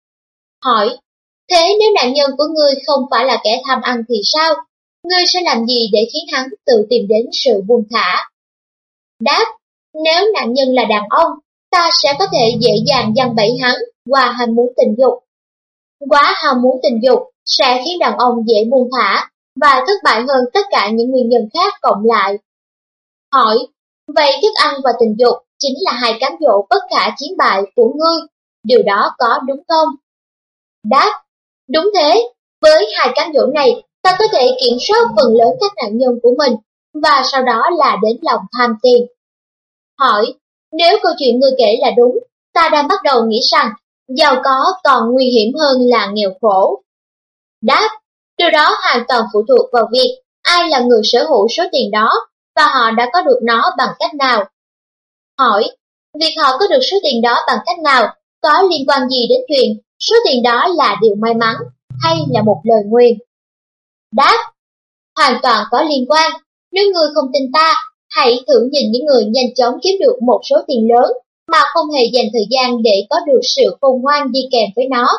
Hỏi, thế nếu nạn nhân của ngươi không phải là kẻ tham ăn thì sao? Ngươi sẽ làm gì để khiến hắn tự tìm đến sự buông thả? Đáp, nếu nạn nhân là đàn ông, ta sẽ có thể dễ dàng giăng bẫy hắn qua ham muốn tình dục. Quá ham muốn tình dục sẽ khiến đàn ông dễ buông thả và thất bại hơn tất cả những nguyên nhân khác cộng lại. Hỏi, vậy thức ăn và tình dục chính là hai cám dỗ bất khả chiến bại của ngươi, điều đó có đúng không? Đáp, đúng thế, với hai cám dỗ này, ta có thể kiểm soát phần lớn các nạn nhân của mình, và sau đó là đến lòng tham tiền. Hỏi, nếu câu chuyện ngươi kể là đúng, ta đang bắt đầu nghĩ rằng giàu có còn nguy hiểm hơn là nghèo khổ. Đáp, điều đó hoàn toàn phụ thuộc vào việc ai là người sở hữu số tiền đó và họ đã có được nó bằng cách nào. Hỏi, việc họ có được số tiền đó bằng cách nào có liên quan gì đến chuyện số tiền đó là điều may mắn hay là một lời nguyền? Đáp, hoàn toàn có liên quan. Nếu ngươi không tin ta, hãy thử nhìn những người nhanh chóng kiếm được một số tiền lớn mà không hề dành thời gian để có được sự khôn ngoan đi kèm với nó.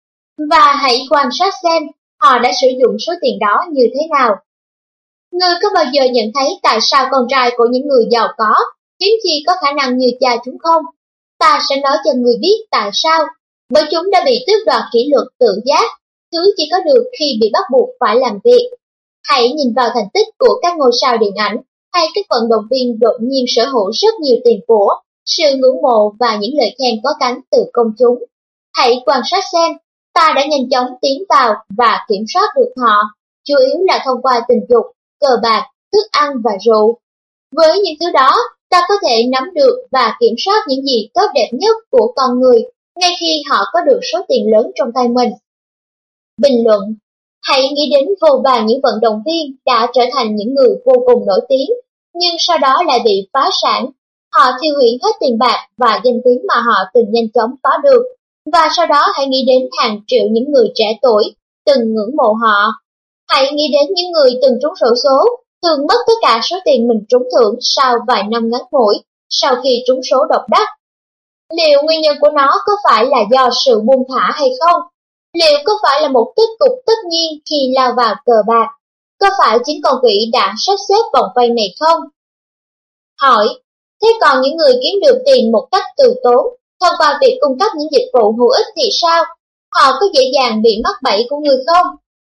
Và hãy quan sát xem họ đã sử dụng số tiền đó như thế nào. Ngươi có bao giờ nhận thấy tại sao con trai của những người giàu có hiếm khi có khả năng như cha chúng không? Ta sẽ nói cho ngươi biết tại sao. Bởi chúng đã bị tước đoạt kỷ luật tự giác, thứ chỉ có được khi bị bắt buộc phải làm việc. Hãy nhìn vào thành tích của các ngôi sao điện ảnh hay các vận động viên đột nhiên sở hữu rất nhiều tiền của, sự ngưỡng mộ và những lời khen có cánh từ công chúng. Hãy quan sát xem, ta đã nhanh chóng tiến vào và kiểm soát được họ, chủ yếu là thông qua tình dục, cờ bạc, thức ăn và rượu. Với những thứ đó, ta có thể nắm được và kiểm soát những gì tốt đẹp nhất của con người, ngay khi họ có được số tiền lớn trong tay mình. Bình luận. Hãy nghĩ đến vô vàn những vận động viên đã trở thành những người vô cùng nổi tiếng, nhưng sau đó lại bị phá sản. Họ tiêu hủy hết tiền bạc và danh tiếng mà họ từng nhanh chóng có được. Và sau đó hãy nghĩ đến hàng triệu những người trẻ tuổi từng ngưỡng mộ họ. Hãy nghĩ đến những người từng trúng xổ số, thường mất tất cả số tiền mình trúng thưởng sau vài năm ngắn ngủi, sau khi trúng số độc đắc. Liệu nguyên nhân của nó có phải là do sự buông thả hay không? Liệu có phải là một kết cục tất nhiên khi lao vào cờ bạc? Có phải chính con quỷ đã sắp xếp vòng vây này không? Hỏi, thế còn những người kiếm được tiền một cách từ tốn, thông qua việc cung cấp những dịch vụ hữu ích thì sao? Họ có dễ dàng bị mắc bẫy của người không?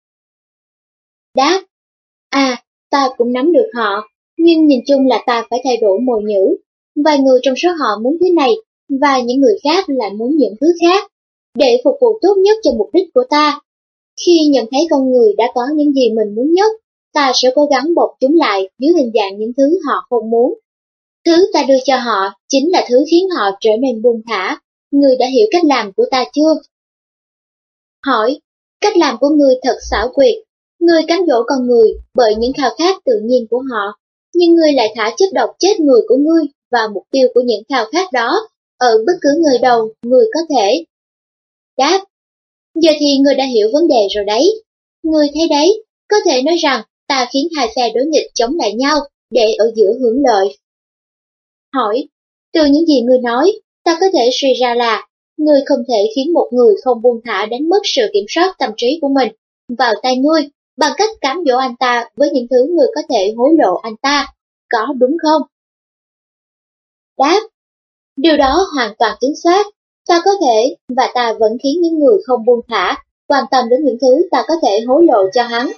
Đáp, à, ta cũng nắm được họ, nhưng nhìn chung là ta phải thay đổi mồi nhữ. Vài người trong số họ muốn thứ này, và những người khác lại muốn những thứ khác, để phục vụ tốt nhất cho mục đích của ta. Khi nhận thấy con người đã có những gì mình muốn nhất, ta sẽ cố gắng bọc chúng lại dưới hình dạng những thứ họ không muốn. Thứ ta đưa cho họ chính là thứ khiến họ trở nên buông thả. Người đã hiểu cách làm của ta chưa? Hỏi, cách làm của người thật xảo quyệt. Người cám dỗ con người bởi những khao khát tự nhiên của họ, nhưng người lại thả chất độc chết người của ngươi và mục tiêu của những khao khát đó ở bất cứ người đầu người có thể. Đáp, giờ thì người đã hiểu vấn đề rồi đấy. Người thấy đấy, có thể nói rằng ta khiến hai phe đối nghịch chống lại nhau để ở giữa hưởng lợi. Hỏi, từ những gì ngươi nói, ta có thể suy ra là ngươi không thể khiến một người không buông thả đánh mất sự kiểm soát tâm trí của mình vào tay ngươi bằng cách cám dỗ anh ta với những thứ ngươi có thể hối lộ anh ta, có đúng không? Đáp, điều đó hoàn toàn chính xác. Ta có thể, và ta vẫn khiến những người không buông thả quan tâm đến những thứ ta có thể hối lộ cho hắn.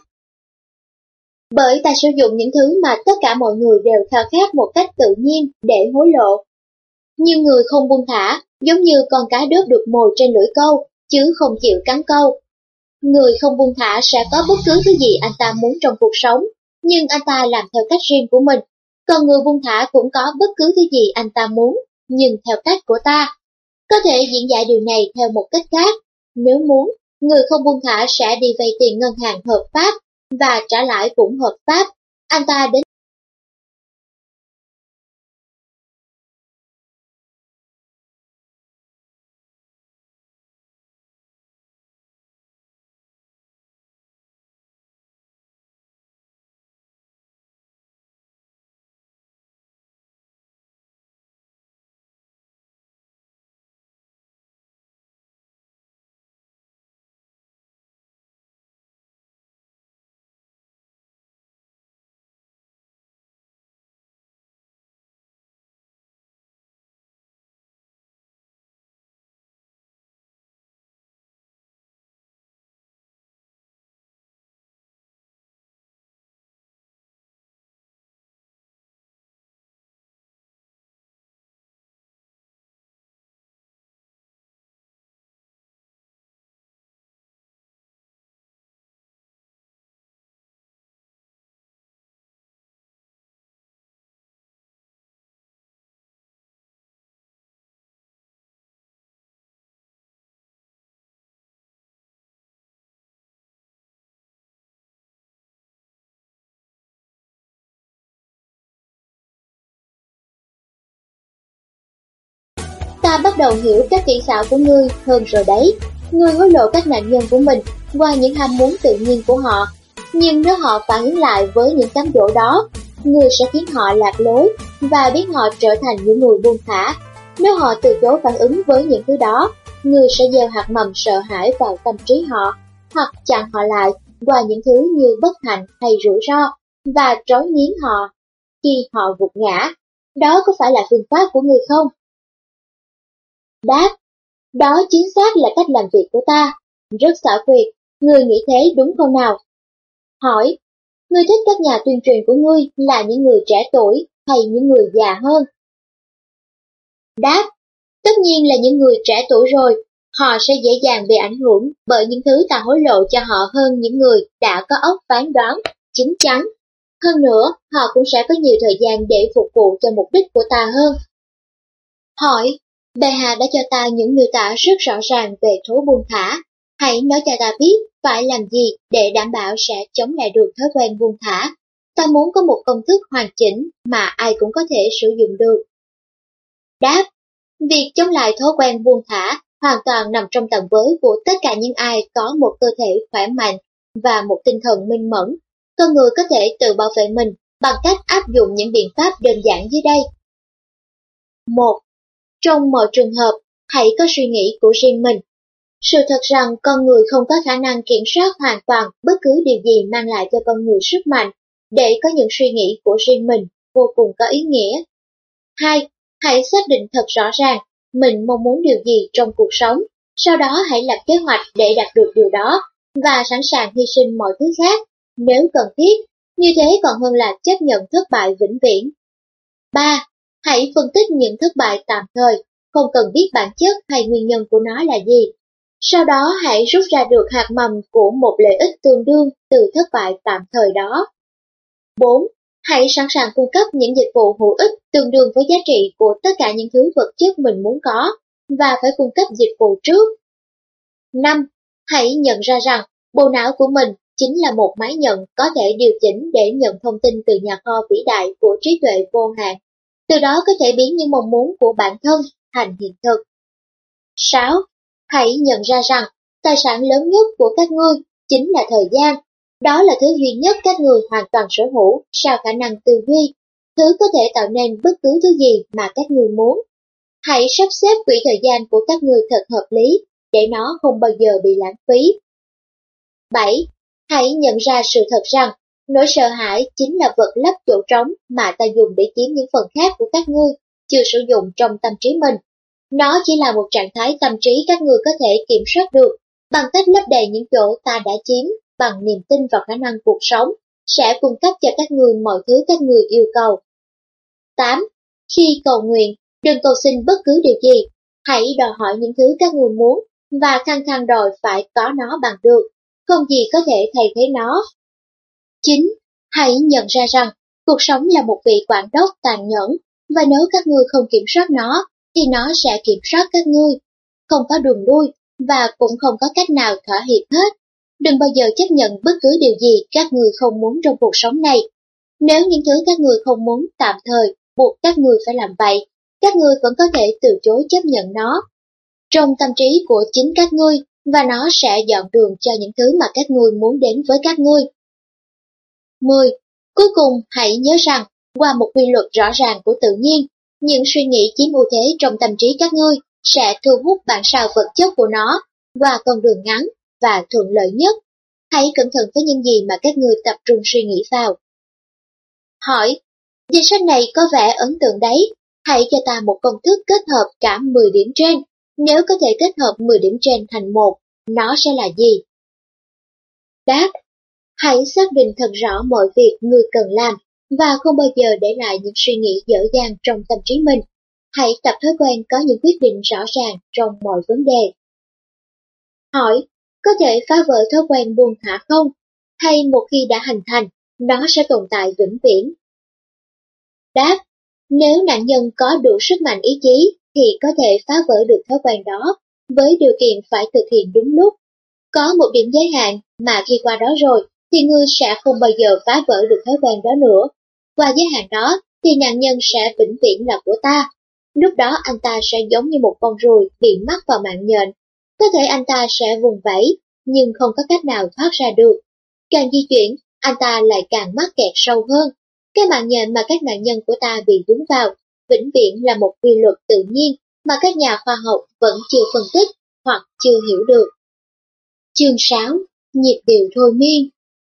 Bởi ta sử dụng những thứ mà tất cả mọi người đều khao khát một cách tự nhiên để hối lộ. Nhưng người không buông thả, giống như con cá đớp được mồi trên lưỡi câu, chứ không chịu cắn câu. Người không buông thả sẽ có bất cứ thứ gì anh ta muốn trong cuộc sống, nhưng anh ta làm theo cách riêng của mình. Còn người buông thả cũng có bất cứ thứ gì anh ta muốn, nhưng theo cách của ta. Có thể diễn giải điều này theo một cách khác. Nếu muốn, người không buông thả sẽ đi vay tiền ngân hàng hợp pháp và trả lãi cũng hợp pháp. Anh ta đến ta bắt đầu hiểu các kỹ xảo của ngươi hơn rồi đấy. Ngươi hối lộ các nạn nhân của mình qua những ham muốn tự nhiên của họ. Nhưng nếu họ phản ứng lại với những cám dỗ đó, ngươi sẽ khiến họ lạc lối và biến họ trở thành những người buông thả. Nếu họ từ chối phản ứng với những thứ đó, ngươi sẽ gieo hạt mầm sợ hãi vào tâm trí họ, hoặc chặn họ lại qua những thứ như bất hạnh hay rủi ro và trói nghiến họ khi họ gục ngã. Đó có phải là phương pháp của ngươi không? Đáp, đó chính xác là cách làm việc của ta. Rất xảo quyệt, ngươi nghĩ thế đúng không nào? Hỏi, ngươi thích các nhà tuyên truyền của ngươi là những người trẻ tuổi hay những người già hơn? Đáp, tất nhiên là những người trẻ tuổi rồi. Họ sẽ dễ dàng bị ảnh hưởng bởi những thứ ta hối lộ cho họ hơn những người đã có óc phán đoán, chín chắn. Hơn nữa, họ cũng sẽ có nhiều thời gian để phục vụ cho mục đích của ta hơn. Hỏi, bệ hạ đã cho ta những miêu tả rất rõ ràng về thú buông thả. Hãy nói cho ta biết phải làm gì để đảm bảo sẽ chống lại được thói quen buông thả? Ta muốn có một công thức hoàn chỉnh mà ai cũng có thể sử dụng được. Đáp: việc chống lại thói quen buông thả hoàn toàn nằm trong tầm với của tất cả những ai có một cơ thể khỏe mạnh và một tinh thần minh mẫn. Con người có thể tự bảo vệ mình bằng cách áp dụng những biện pháp đơn giản dưới đây. một. Trong mọi trường hợp, hãy có suy nghĩ của riêng mình. Sự thật rằng con người không có khả năng kiểm soát hoàn toàn bất cứ điều gì mang lại cho con người sức mạnh để có những suy nghĩ của riêng mình vô cùng có ý nghĩa. hai. Hãy xác định thật rõ ràng mình mong muốn điều gì trong cuộc sống, sau đó hãy lập kế hoạch để đạt được điều đó và sẵn sàng hy sinh mọi thứ khác nếu cần thiết, như thế còn hơn là chấp nhận thất bại vĩnh viễn. ba. Hãy phân tích những thất bại tạm thời, không cần biết bản chất hay nguyên nhân của nó là gì. Sau đó hãy rút ra được hạt mầm của một lợi ích tương đương từ thất bại tạm thời đó. bốn. Hãy sẵn sàng cung cấp những dịch vụ hữu ích tương đương với giá trị của tất cả những thứ vật chất mình muốn có, và phải cung cấp dịch vụ trước. năm. Hãy nhận ra rằng bộ não của mình chính là một máy nhận có thể điều chỉnh để nhận thông tin từ nhà kho vĩ đại của trí tuệ vô hạn, từ đó có thể biến những mong muốn của bản thân thành hiện thực. sáu. Hãy nhận ra rằng tài sản lớn nhất của các ngươi chính là thời gian. Đó là thứ duy nhất các ngươi hoàn toàn sở hữu sau khả năng tư duy, thứ có thể tạo nên bất cứ thứ gì mà các ngươi muốn. Hãy sắp xếp quỹ thời gian của các ngươi thật hợp lý, để nó không bao giờ bị lãng phí. bảy. Hãy nhận ra sự thật rằng nỗi sợ hãi chính là vật lấp chỗ trống mà ta dùng để chiếm những phần khác của các ngươi chưa sử dụng trong tâm trí mình. Nó chỉ là một trạng thái tâm trí các ngươi có thể kiểm soát được bằng cách lấp đầy những chỗ ta đã chiếm bằng niềm tin vào khả năng cuộc sống sẽ cung cấp cho các ngươi mọi thứ các ngươi yêu cầu. tám. Khi cầu nguyện, đừng cầu xin bất cứ điều gì, hãy đòi hỏi những thứ các ngươi muốn và khăng khăng đòi phải có nó bằng được, không gì có thể thay thế nó. chín. Hãy nhận ra rằng cuộc sống là một vị quản đốc tàn nhẫn, và nếu các ngươi không kiểm soát nó, thì nó sẽ kiểm soát các ngươi. Không có đường lui, và cũng không có cách nào thỏa hiệp hết. Đừng bao giờ chấp nhận bất cứ điều gì các ngươi không muốn trong cuộc sống này. Nếu những thứ các ngươi không muốn tạm thời buộc các ngươi phải làm vậy, các ngươi vẫn có thể từ chối chấp nhận nó trong tâm trí của chính các ngươi, và nó sẽ dọn đường cho những thứ mà các ngươi muốn đến với các ngươi. mười. Cuối cùng, hãy nhớ rằng, qua một quy luật rõ ràng của tự nhiên, những suy nghĩ chiếm ưu thế trong tâm trí các ngươi sẽ thu hút bản sao vật chất của nó qua con đường ngắn và thuận lợi nhất. Hãy cẩn thận với những gì mà các ngươi tập trung suy nghĩ vào. Hỏi: danh sách này có vẻ ấn tượng đấy, hãy cho ta một công thức kết hợp cả mười điểm trên. Nếu có thể kết hợp mười điểm trên thành một, nó sẽ là gì? Đáp: hãy xác định thật rõ mọi việc ngươi cần làm và không bao giờ để lại những suy nghĩ dở dang trong tâm trí mình. Hãy tập thói quen có những quyết định rõ ràng trong mọi vấn đề. Hỏi: có thể phá vỡ thói quen buông thả không? Hay một khi đã hình thành, nó sẽ tồn tại vĩnh viễn? Đáp: nếu nạn nhân có đủ sức mạnh ý chí thì có thể phá vỡ được thói quen đó, với điều kiện phải thực hiện đúng lúc. Có một điểm giới hạn mà khi qua đó rồi thì ngươi sẽ không bao giờ phá vỡ được thói quen đó nữa. Qua giới hạn đó thì nạn nhân sẽ vĩnh viễn là của ta. Lúc đó anh ta sẽ giống như một con ruồi bị mắc vào mạng nhện. Có thể anh ta sẽ vùng vẫy, nhưng không có cách nào thoát ra được. Càng di chuyển, anh ta lại càng mắc kẹt sâu hơn. Cái mạng nhện mà các nạn nhân của ta bị dướng vào, vĩnh viễn là một quy luật tự nhiên mà các nhà khoa học vẫn chưa phân tích hoặc chưa hiểu được. Chương sáu. Nhịp điệu thôi miên.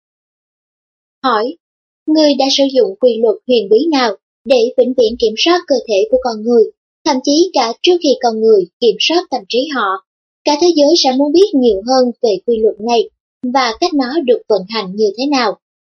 Hỏi: ngươi đã sử dụng quy luật huyền bí nào để vĩnh viễn kiểm soát cơ thể của con người, thậm chí cả trước khi con người kiểm soát tâm trí họ? Cả thế giới sẽ muốn biết nhiều hơn về quy luật này và cách nó được vận hành như thế nào.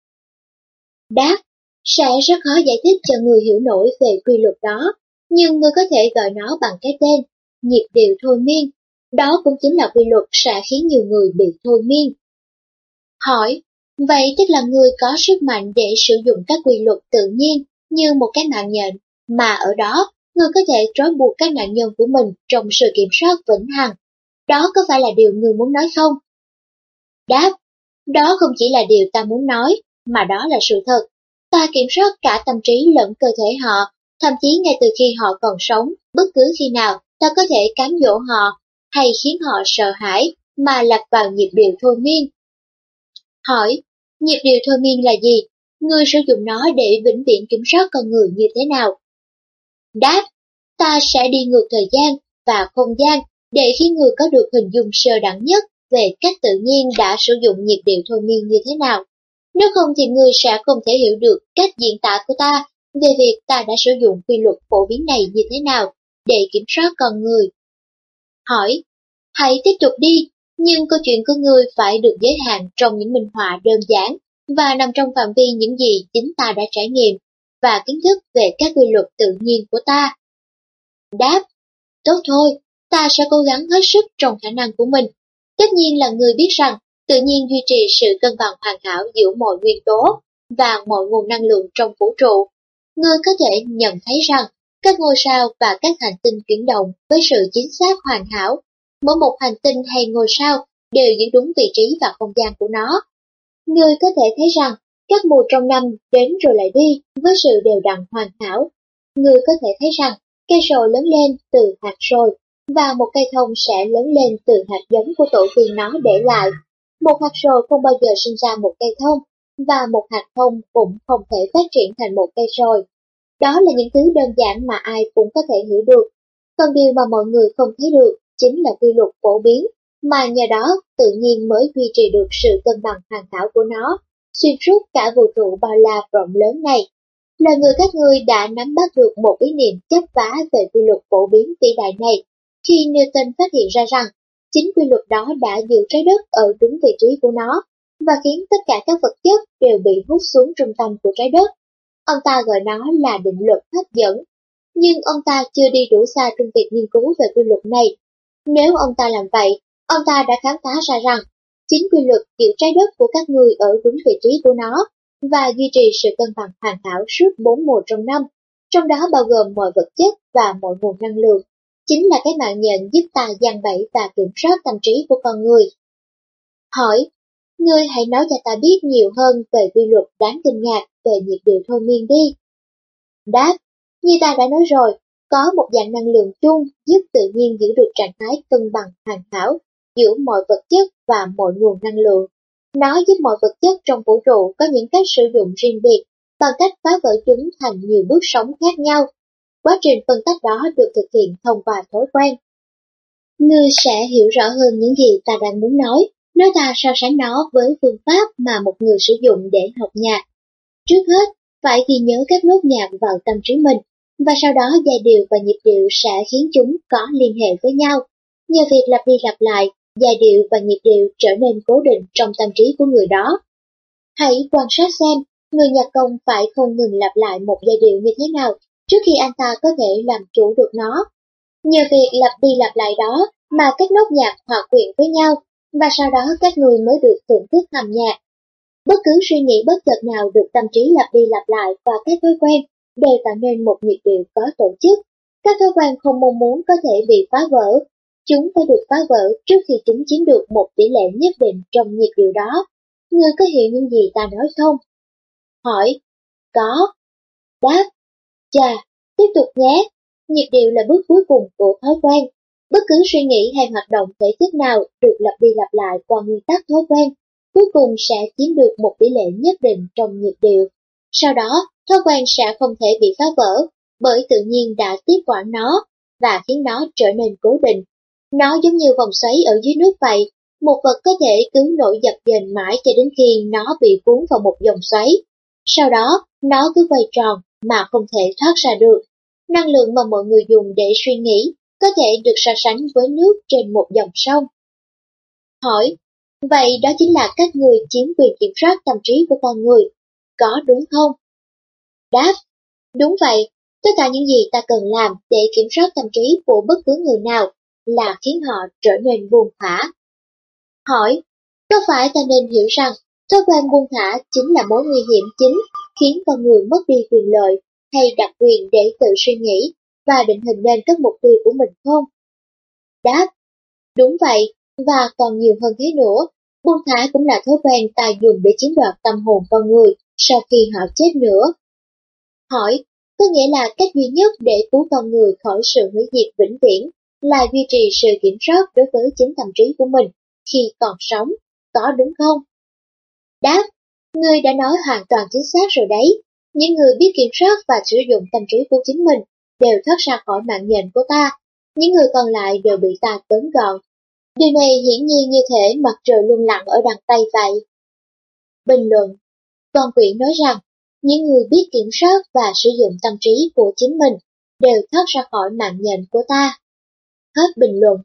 Đáp: sẽ rất khó giải thích cho người hiểu nổi về quy luật đó, nhưng người có thể gọi nó bằng cái tên nhịp điệu thôi miên. Đó cũng chính là quy luật sẽ khiến nhiều người bị thôi miên. Hỏi: vậy tức là người có sức mạnh để sử dụng các quy luật tự nhiên như một cái mạng nhện, mà ở đó người có thể trói buộc các nạn nhân của mình trong sự kiểm soát vĩnh hằng. Đó có phải là điều người muốn nói không? Đáp, đó không chỉ là điều ta muốn nói, mà đó là sự thật. Ta kiểm soát cả tâm trí lẫn cơ thể họ, thậm chí ngay từ khi họ còn sống, bất cứ khi nào ta có thể cám dỗ họ, hay khiến họ sợ hãi, mà lạc vào nhịp điệu thôi miên. Hỏi, nhịp điệu thôi miên là gì? Ngươi sử dụng nó để vĩnh viễn kiểm soát con người như thế nào? Đáp, ta sẽ đi ngược thời gian và không gian để khiến người có được hình dung sơ đẳng nhất về cách tự nhiên đã sử dụng nhịp điệu thôi miên như thế nào. Nếu không thì ngươi sẽ không thể hiểu được cách diễn tả của ta về việc ta đã sử dụng quy luật phổ biến này như thế nào để kiểm soát con người. Hỏi, hãy tiếp tục đi, nhưng câu chuyện của ngươi phải được giới hạn trong những minh họa đơn giản và nằm trong phạm vi những gì chính ta đã trải nghiệm và kiến thức về các quy luật tự nhiên của ta. Đáp, tốt thôi, ta sẽ cố gắng hết sức trong khả năng của mình. Tất nhiên là người biết rằng tự nhiên duy trì sự cân bằng hoàn hảo giữa mọi nguyên tố và mọi nguồn năng lượng trong vũ trụ. Ngươi có thể nhận thấy rằng các ngôi sao và các hành tinh chuyển động với sự chính xác hoàn hảo. Mỗi một hành tinh hay ngôi sao đều giữ đúng vị trí và không gian của nó. Ngươi có thể thấy rằng các mùa trong năm đến rồi lại đi với sự đều đặn hoàn hảo. Ngươi có thể thấy rằng cây sồi lớn lên từ hạt sồi và một cây thông sẽ lớn lên từ hạt giống của tổ tiên nó để lại. Một hạt sồi không bao giờ sinh ra một cây thông, và một hạt thông cũng không thể phát triển thành một cây sồi. Đó là những thứ đơn giản mà ai cũng có thể hiểu được. Còn điều mà mọi người không thấy được chính là quy luật phổ biến, mà nhờ đó tự nhiên mới duy trì được sự cân bằng hoàn hảo của nó, xuyên suốt cả vũ trụ bao la rộng lớn này. Là người các ngươi đã nắm bắt được một ý niệm chấp vá về quy luật phổ biến vĩ đại này, khi Newton phát hiện ra rằng chính quy luật đó đã giữ trái đất ở đúng vị trí của nó, và khiến tất cả các vật chất đều bị hút xuống trung tâm của trái đất. Ông ta gọi nó là định luật hấp dẫn, nhưng ông ta chưa đi đủ xa trong việc nghiên cứu về quy luật này. Nếu ông ta làm vậy, ông ta đã khám phá ra rằng chính quy luật giữ trái đất của các ngươi ở đúng vị trí của nó, và duy trì sự cân bằng hoàn hảo suốt bốn mùa trong năm, trong đó bao gồm mọi vật chất và mọi nguồn năng lượng, chính là cái mạng nhện giúp ta giăng bẫy và kiểm soát tâm trí của con người. Hỏi, ngươi hãy nói cho ta biết nhiều hơn về quy luật đáng kinh ngạc về nhịp điệu thôi miên đi. Đáp, như ta đã nói rồi, có một dạng năng lượng chung giúp tự nhiên giữ được trạng thái cân bằng hoàn hảo giữa mọi vật chất và mọi nguồn năng lượng. Nó giúp mọi vật chất trong vũ trụ có những cách sử dụng riêng biệt bằng cách phá vỡ chúng thành nhiều bước sống khác nhau. Quá trình phân tách đó được thực hiện thông qua thói quen. Ngươi sẽ hiểu rõ hơn những gì ta đang muốn nói nếu ta so sánh nó với phương pháp mà một người sử dụng để học nhạc. Trước hết, phải ghi nhớ các nốt nhạc vào tâm trí mình, và sau đó giai điệu và nhịp điệu sẽ khiến chúng có liên hệ với nhau. Nhờ việc lặp đi lặp lại, giai điệu và nhịp điệu trở nên cố định trong tâm trí của người đó. Hãy quan sát xem, người nhạc công phải không ngừng lặp lại một giai điệu như thế nào trước khi anh ta có thể làm chủ được nó. Nhờ việc lặp đi lặp lại đó mà các nốt nhạc hòa quyện với nhau, và sau đó các người mới được thưởng thức âm nhạc. Bất cứ suy nghĩ bất chợt nào được tâm trí lặp đi lặp lại và các thói quen đều tạo nên một nhịp điệu có tổ chức. Các thói quen không mong muốn có thể bị phá vỡ. Chúng phải được phá vỡ trước khi chúng chiếm được một tỷ lệ nhất định trong nhịp điệu đó. Ngươi có hiểu những gì ta nói không? Hỏi, có. Đáp, chà, tiếp tục nhé. Nhịp điệu là bước cuối cùng của thói quen. Bất cứ suy nghĩ hay hoạt động thể chất nào được lặp đi lặp lại qua nguyên tắc thói quen, cuối cùng sẽ chiếm được một tỷ lệ nhất định trong nhịp điệu. Sau đó, thói quen sẽ không thể bị phá vỡ, bởi tự nhiên đã tiếp quản nó, và khiến nó trở nên cố định. Nó giống như vòng xoáy ở dưới nước vậy, một vật có thể cứ nổi dập dềnh mãi cho đến khi nó bị cuốn vào một dòng xoáy. Sau đó, nó cứ quay tròn mà không thể thoát ra được. Năng lượng mà mọi người dùng để suy nghĩ có thể được so sánh với nước trên một dòng sông. Hỏi, vậy đó chính là các người chiếm quyền kiểm soát tâm trí của con người, có đúng không? Đáp, đúng vậy, tất cả những gì ta cần làm để kiểm soát tâm trí của bất cứ người nào là khiến họ trở nên buông thả. Hỏi, có phải ta nên hiểu rằng thói quen buông thả chính là mối nguy hiểm chính khiến con người mất đi quyền lợi hay đặc quyền để tự suy nghĩ và định hình nên các mục tiêu của mình không? Đáp, đúng vậy, và còn nhiều hơn thế nữa. Buông thả cũng là thói quen ta dùng để chiếm đoạt tâm hồn con người sau khi họ chết nữa. Hỏi, có nghĩa là cách duy nhất để cứu con người khỏi sự hủy diệt vĩnh viễn là duy trì sự kiểm soát đối với chính tâm trí của mình khi còn sống, có đúng không? Đáp, ngươi đã nói hoàn toàn chính xác rồi đấy. Những người biết kiểm soát và sử dụng tâm trí của chính mình đều thoát ra khỏi mạng nhện của ta, những người còn lại đều bị ta tóm gọn. Điều này hiển nhiên như thể mặt trời luôn lặn ở đằng Tây vậy. Bình luận, con quỷ nói rằng, những người biết kiểm soát và sử dụng tâm trí của chính mình đều thoát ra khỏi mạng nhện của ta. Hết bình luận.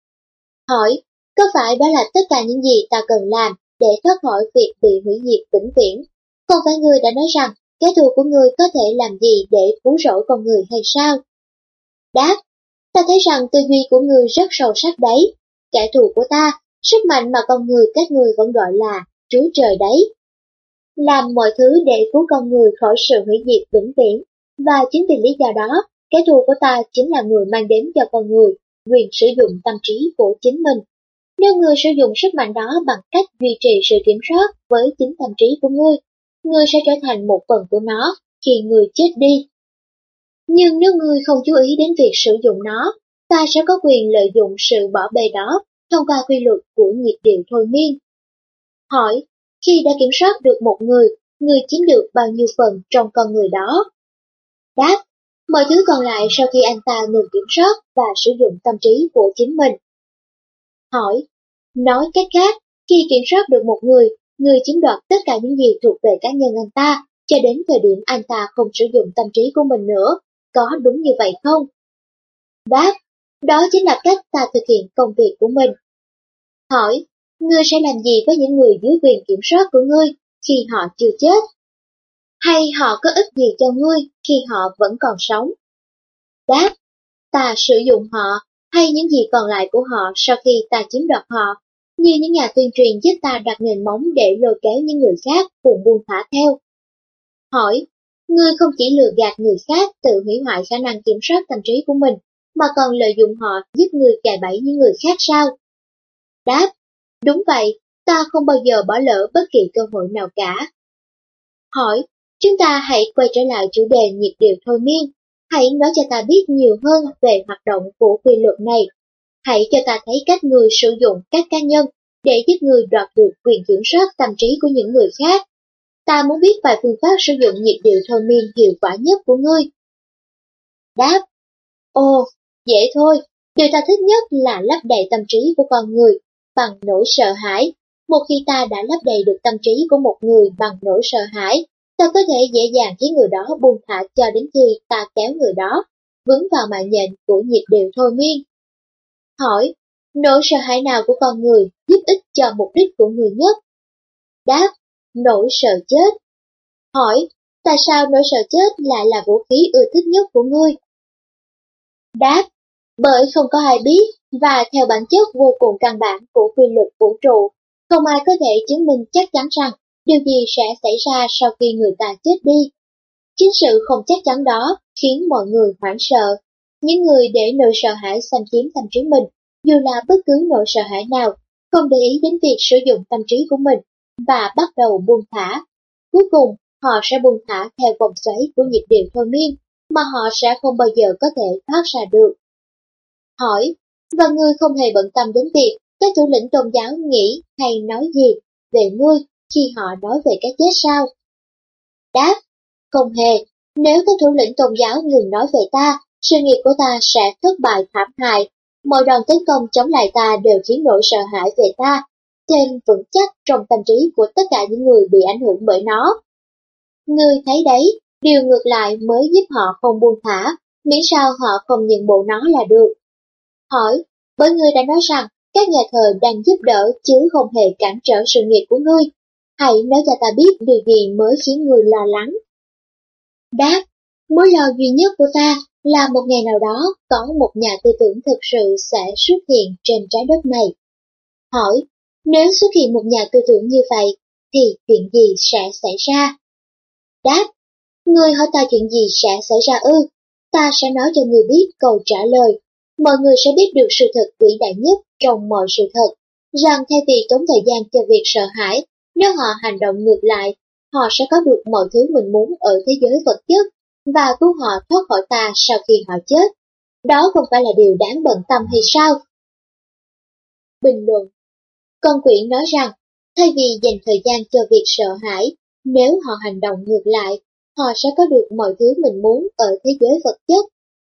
Hỏi, có phải đó là tất cả những gì ta cần làm để thoát khỏi việc bị hủy diệt vĩnh viễn? Không phải ngươi đã nói rằng kẻ thù của ngươi có thể làm gì để cứu rỗi con người hay sao? Đáp, ta thấy rằng tư duy của ngươi rất sâu sắc đấy. Kẻ thù của ta, sức mạnh mà con người các ngươi vẫn gọi là Chúa Trời đấy. Làm mọi thứ để cứu con người khỏi sự hủy diệt vĩnh viễn, và chính vì lý do đó, kẻ thù của ta chính là người mang đến cho con người quyền sử dụng tâm trí của chính mình. Nếu ngươi sử dụng sức mạnh đó bằng cách duy trì sự kiểm soát với chính tâm trí của ngươi, ngươi sẽ trở thành một phần của nó khi ngươi chết đi. Nhưng nếu ngươi không chú ý đến việc sử dụng nó, ta sẽ có quyền lợi dụng sự bỏ bê đó thông qua quy luật của nhịp điệu thôi miên. Hỏi, khi đã kiểm soát được một người, người chiếm được bao nhiêu phần trong con người đó? Đáp, mọi thứ còn lại sau khi anh ta ngừng kiểm soát và sử dụng tâm trí của chính mình. Hỏi, nói cách khác, khi kiểm soát được một người, người chiếm đoạt tất cả những gì thuộc về cá nhân anh ta, cho đến thời điểm anh ta không sử dụng tâm trí của mình nữa, có đúng như vậy không? Đáp, đó chính là cách ta thực hiện công việc của mình. Hỏi, ngươi sẽ làm gì với những người dưới quyền kiểm soát của ngươi khi họ chưa chết? Hay họ có ích gì cho ngươi khi họ vẫn còn sống? Đáp, ta sử dụng họ hay những gì còn lại của họ sau khi ta chiếm đoạt họ, như những nhà tuyên truyền giúp ta đặt nền móng để lôi kéo những người khác cùng buông thả theo. Hỏi, ngươi không chỉ lừa gạt người khác tự hủy hoại khả năng kiểm soát tâm trí của mình, mà còn lợi dụng họ giúp ngươi gài bẫy những người khác sao? Đáp, đúng vậy, ta không bao giờ bỏ lỡ bất kỳ cơ hội nào cả. Hỏi, chúng ta hãy quay trở lại chủ đề nhịp điệu thôi miên. Hãy nói cho ta biết nhiều hơn về hoạt động của quy luật này. Hãy cho ta thấy cách người sử dụng các cá nhân để giúp người đoạt được quyền kiểm soát tâm trí của những người khác. Ta muốn biết vài phương pháp sử dụng nhịp điệu thôi miên hiệu quả nhất của ngươi. Đáp, ồ, dễ thôi, điều ta thích nhất là lấp đầy tâm trí của con người bằng nỗi sợ hãi. Một khi ta đã lấp đầy được tâm trí của một người bằng nỗi sợ hãi, ta có thể dễ dàng khiến người đó buông thả cho đến khi ta kéo người đó vướng vào mạng nhện của nhịp điệu thôi miên. Hỏi, nỗi sợ hãi nào của con người giúp ích cho mục đích của người nhất? Đáp, nỗi sợ chết. Hỏi, tại sao nỗi sợ chết lại là vũ khí ưa thích nhất của ngươi? Đáp, bởi không có ai biết, và theo bản chất vô cùng căn bản của quy luật vũ trụ, không ai có thể chứng minh chắc chắn rằng điều gì sẽ xảy ra sau khi người ta chết đi. Chính sự không chắc chắn đó khiến mọi người hoảng sợ. Những người để nỗi sợ hãi xâm chiếm tâm trí mình, dù là bất cứ nỗi sợ hãi nào, không để ý đến việc sử dụng tâm trí của mình và bắt đầu buông thả. Cuối cùng, họ sẽ buông thả theo vòng xoáy của nhịp điệu thôi miên, mà họ sẽ không bao giờ có thể thoát ra được. Hỏi, và ngươi không hề bận tâm đến việc các thủ lĩnh tôn giáo nghĩ hay nói gì về ngươi khi họ nói về cái chết sao? Đáp, không hề, nếu các thủ lĩnh tôn giáo ngừng nói về ta, sự nghiệp của ta sẽ thất bại thảm hại. Mọi đòn tấn công chống lại ta đều khiến nỗi sợ hãi về ta thêm vững chắc trong tâm trí của tất cả những người bị ảnh hưởng bởi nó. Ngươi thấy đấy, điều ngược lại mới giúp họ không buông thả, miễn sao họ không nhượng bộ nó là được. Hỏi, bởi ngươi đã nói rằng các nhà thờ đang giúp đỡ chứ không hề cản trở sự nghiệp của ngươi. Hãy nói cho ta biết điều gì mới khiến ngươi lo lắng. Đáp, mối lo duy nhất của ta là một ngày nào đó có một nhà tư tưởng thực sự sẽ xuất hiện trên trái đất này. Hỏi, nếu xuất hiện một nhà tư tưởng như vậy, thì chuyện gì sẽ xảy ra? Đáp, ngươi hỏi ta chuyện gì sẽ xảy ra ư? Ta sẽ nói cho ngươi biết câu trả lời. Mọi người sẽ biết được sự thật vĩ đại nhất trong mọi sự thật, rằng thay vì tốn thời gian cho việc sợ hãi, nếu họ hành động ngược lại, họ sẽ có được mọi thứ mình muốn ở thế giới vật chất và cứu họ thoát khỏi ta sau khi họ chết. Đó không phải là điều đáng bận tâm hay sao? Bình luận. Con quỷ nói rằng, thay vì dành thời gian cho việc sợ hãi, nếu họ hành động ngược lại, họ sẽ có được mọi thứ mình muốn ở thế giới vật chất.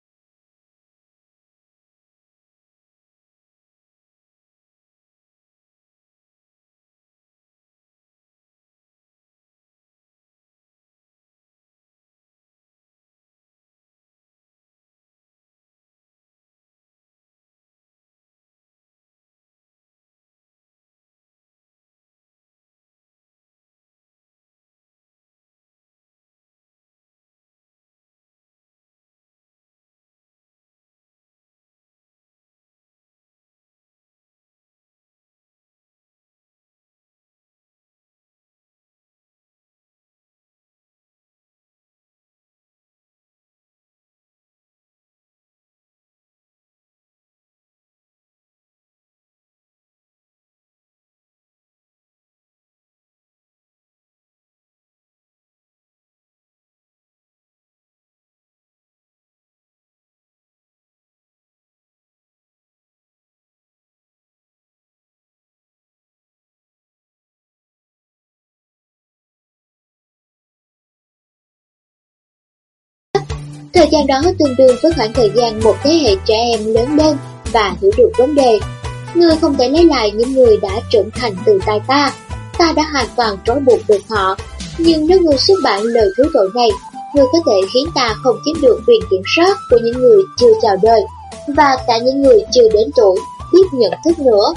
Thời gian đó tương đương với khoảng thời gian một thế hệ trẻ em lớn lên và hiểu được vấn đề. Ngươi không thể lấy lại những người đã trưởng thành từ tay ta. Ta đã hoàn toàn trói buộc được họ. Nhưng nếu ngươi xuất bản lời thú tội này, ngươi có thể khiến ta không chiếm được quyền kiểm soát của những người chưa chào đời và cả những người chưa đến tuổi biết nhận thức nữa.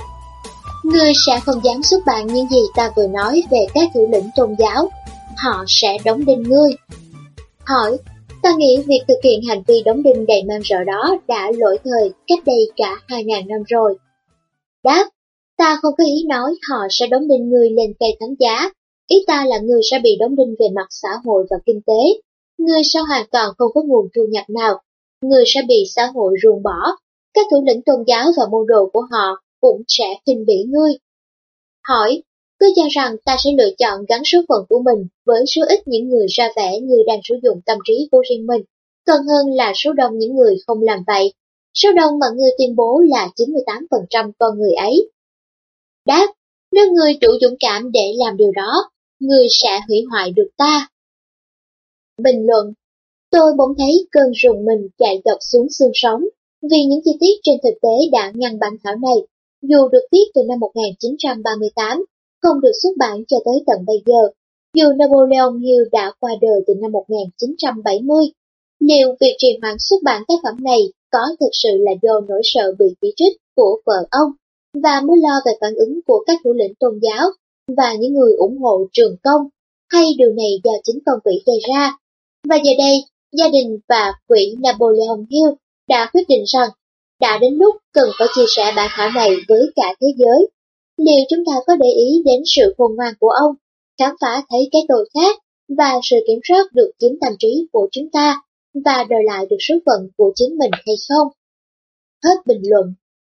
Ngươi sẽ không dám xuất bản những gì ta vừa nói về các thủ lĩnh tôn giáo. Họ sẽ đóng đinh ngươi. Hỏi. Ta nghĩ việc thực hiện hành vi đóng đinh đầy man rợ đó đã lỗi thời cách đây cả hai ngàn năm rồi. Đáp, ta không có ý nói họ sẽ đóng đinh ngươi lên cây thánh giá. Ý ta là ngươi sẽ bị đóng đinh về mặt xã hội và kinh tế. Ngươi sẽ hoàn toàn không có nguồn thu nhập nào. Ngươi sẽ bị xã hội ruồng bỏ. Các thủ lĩnh tôn giáo và môn đồ của họ cũng sẽ khinh bỉ ngươi. Hỏi, cứ cho rằng ta sẽ lựa chọn gắn số phận của mình với số ít những người ra vẻ như đang sử dụng tâm trí của riêng mình, còn hơn là số đông những người không làm vậy. Số đông mà ngươi tuyên bố là chín mươi tám phần trăm con người ấy. Đáp, nếu ngươi đủ dũng cảm để làm điều đó, ngươi sẽ hủy hoại được ta. Bình luận. Tôi bỗng thấy cơn rùng mình chạy dọc xuống xương sống, vì những chi tiết trên thực tế đã ngăn bản thảo này, dù được viết từ năm một nghìn chín trăm ba mươi tám, không được xuất bản cho tới tận bây giờ, dù Napoleon Hill đã qua đời từ năm một nghìn chín trăm bảy mươi. Liệu việc trì hoãn xuất bản tác phẩm này có thực sự là do nỗi sợ bị chỉ trích của vợ ông và mối lo về phản ứng của các thủ lĩnh tôn giáo và những người ủng hộ trường công, hay điều này do chính con quỷ gây ra? Và giờ đây, gia đình và quỷ Napoleon Hill đã quyết định rằng đã đến lúc cần phải chia sẻ bản thảo này với cả thế giới. Liệu chúng ta có để ý đến sự khôn ngoan của ông, khám phá thấy cái tôi khác và sự kiểm soát được chiếm tâm trí của chúng ta và đòi lại được số phận của chính mình hay không? Hết bình luận.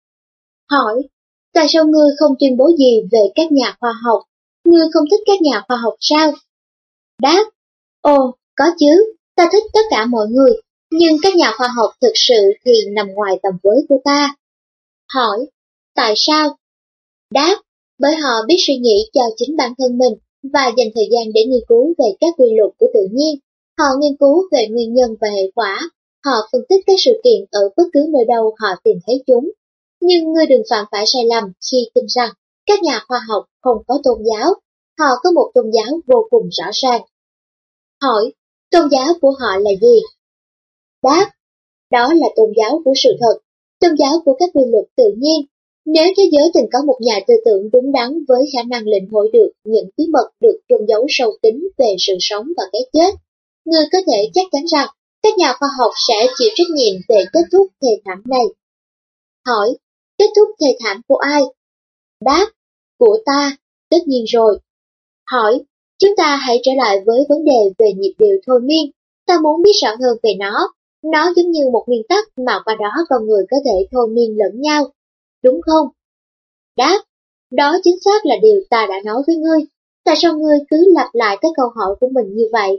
Hỏi, tại sao ngươi không tuyên bố gì về các nhà khoa học? Ngươi không thích các nhà khoa học sao? Đáp, ồ, có chứ, ta thích tất cả mọi người, nhưng các nhà khoa học thực sự thì nằm ngoài tầm với của ta. Hỏi, tại sao? Đáp, bởi họ biết suy nghĩ cho chính bản thân mình và dành thời gian để nghiên cứu về các quy luật của tự nhiên. Họ nghiên cứu về nguyên nhân và hệ quả. Họ phân tích các sự kiện ở bất cứ nơi đâu họ tìm thấy chúng. Nhưng ngươi đừng phạm phải sai lầm khi tin rằng các nhà khoa học không có tôn giáo. Họ có một tôn giáo vô cùng rõ ràng. Hỏi, tôn giáo của họ là gì? Đáp, đó là tôn giáo của sự thật, tôn giáo của các quy luật tự nhiên. Nếu thế giới từng có một nhà tư tưởng đúng đắn với khả năng lĩnh hội được những bí mật được chôn giấu sâu kín về sự sống và cái chết, người có thể chắc chắn rằng các nhà khoa học sẽ chịu trách nhiệm về kết thúc thê thảm này. Hỏi, kết thúc thê thảm của ai? Đáp, của ta, tất nhiên rồi. Hỏi, chúng ta hãy trở lại với vấn đề về nhịp điệu thôi miên. Ta muốn biết rõ hơn về nó. Nó giống như một nguyên tắc mà qua đó con người có thể thôi miên lẫn nhau. Đúng không? Đáp, Đó chính xác là điều ta đã nói với ngươi. Tại sao ngươi cứ lặp lại cái câu hỏi của mình như vậy?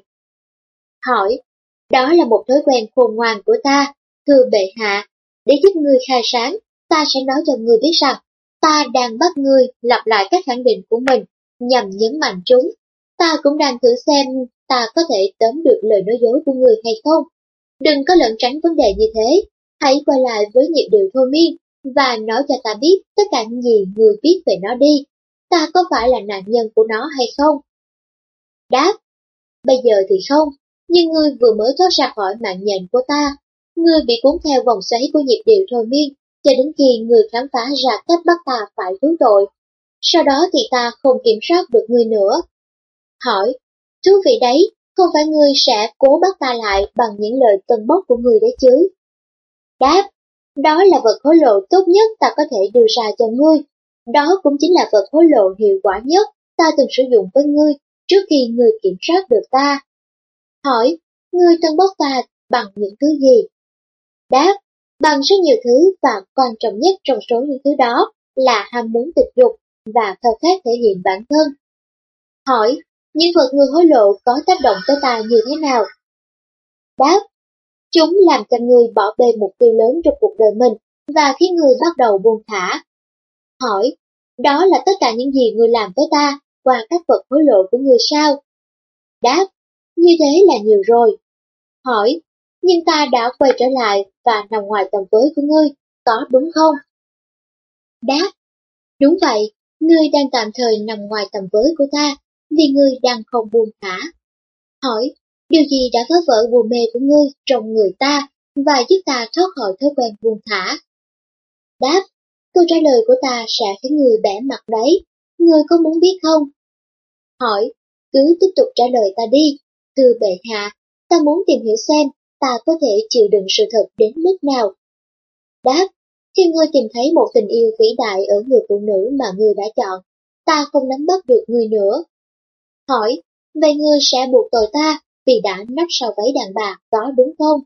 Hỏi, đó là một thói quen khôn ngoan của ta, thưa bệ hạ. Để giúp ngươi khai sáng, ta sẽ nói cho ngươi biết rằng, ta đang bắt ngươi lặp lại các khẳng định của mình, nhằm nhấn mạnh chúng. Ta cũng đang thử xem ta có thể tóm được lời nói dối của ngươi hay không. Đừng có lẩn tránh vấn đề như thế, hãy quay lại với nhịp điệu thôi miên, và nói cho ta biết tất cả những gì ngươi biết về nó đi. Ta có phải là nạn nhân của nó hay không? Đáp, bây giờ thì không, nhưng ngươi vừa mới thoát ra khỏi mạng nhện của ta. Ngươi bị cuốn theo vòng xoáy của nhịp điệu thôi miên, cho đến khi ngươi khám phá ra cách bắt ta phải thú tội. Sau đó thì ta không kiểm soát được ngươi nữa. Hỏi, thú vị đấy, không phải ngươi sẽ cố bắt ta lại bằng những lời tâng bốc của ngươi đấy chứ? Đáp, đó là vật hối lộ tốt nhất ta có thể đưa ra cho ngươi. Đó cũng chính là vật hối lộ hiệu quả nhất ta từng sử dụng với ngươi trước khi ngươi kiểm soát được ta. Hỏi, ngươi tâng bốc ta bằng những thứ gì? Đáp, bằng rất nhiều thứ và quan trọng nhất trong số những thứ đó là ham muốn tình dục và khao khát thể hiện bản thân. Hỏi, những vật ngươi hối lộ có tác động tới ta như thế nào? Đáp, chúng làm cho ngươi bỏ bê mục tiêu lớn trong cuộc đời mình và khiến ngươi bắt đầu buông thả. Hỏi, đó là tất cả những gì ngươi làm với ta qua các vật hối lộ của ngươi sao? Đáp, như thế là nhiều rồi. Hỏi, nhưng ta đã quay trở lại và nằm ngoài tầm với của ngươi, có đúng không? Đáp, đúng vậy, ngươi đang tạm thời nằm ngoài tầm với của ta, vì ngươi đang không buông thả. Hỏi, điều gì đã phá vỡ bùa mê của ngươi trong người ta và giúp ta thoát khỏi thói quen buông thả? Đáp, câu trả lời của ta sẽ khiến ngươi bẻ mặt đấy, ngươi có muốn biết không? Hỏi, cứ tiếp tục trả lời ta đi, thưa bệ hạ, ta muốn tìm hiểu xem ta có thể chịu đựng sự thật đến mức nào. Đáp, khi ngươi tìm thấy một tình yêu vĩ đại ở người phụ nữ mà ngươi đã chọn, ta không nắm bắt được ngươi nữa. Hỏi, vậy ngươi sẽ buộc tội ta vì đã nấp sau váy đàn bà, có đúng không?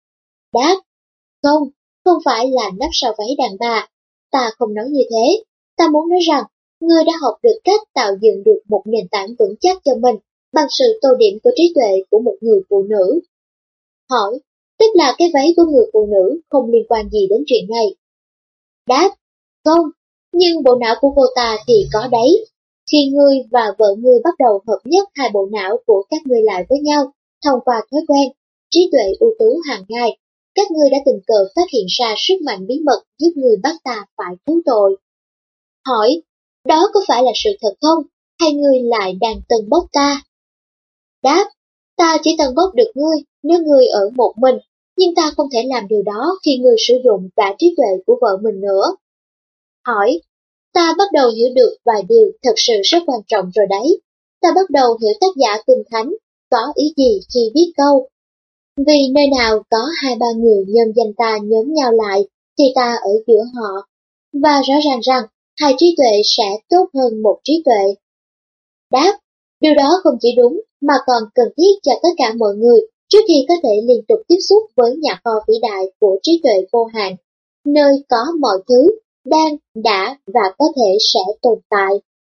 Đáp, không, không phải là nấp sau váy đàn bà, ta không nói như thế, ta muốn nói rằng, ngươi đã học được cách tạo dựng được một nền tảng vững chắc cho mình bằng sự tô điểm của trí tuệ của một người phụ nữ. Hỏi, tức là cái váy của người phụ nữ không liên quan gì đến chuyện này? Đáp, không, nhưng bộ não của cô ta thì có đấy. Khi ngươi và vợ ngươi bắt đầu hợp nhất hai bộ não của các ngươi lại với nhau, thông qua thói quen, trí tuệ ưu tú hàng ngày, các ngươi đã tình cờ phát hiện ra sức mạnh bí mật giúp ngươi bắt ta phải thú tội. Hỏi, đó có phải là sự thật không, hay ngươi lại đang tâng bốc ta? Đáp, ta chỉ tâng bốc được ngươi nếu ngươi ở một mình, nhưng ta không thể làm điều đó khi ngươi sử dụng cả trí tuệ của vợ mình nữa. Hỏi, ta bắt đầu hiểu được vài điều thật sự rất quan trọng rồi đấy. Ta bắt đầu hiểu tác giả Kinh Thánh có ý gì khi viết câu. Vì nơi nào có hai ba người nhân danh ta nhóm nhau lại, thì ta ở giữa họ. Và rõ ràng rằng, hai trí tuệ sẽ tốt hơn một trí tuệ. Đáp, điều đó không chỉ đúng, mà còn cần thiết cho tất cả mọi người trước khi có thể liên tục tiếp xúc với nhà kho vĩ đại của trí tuệ vô hạn, nơi có mọi thứ, đang, đã và có thể sẽ tồn tại.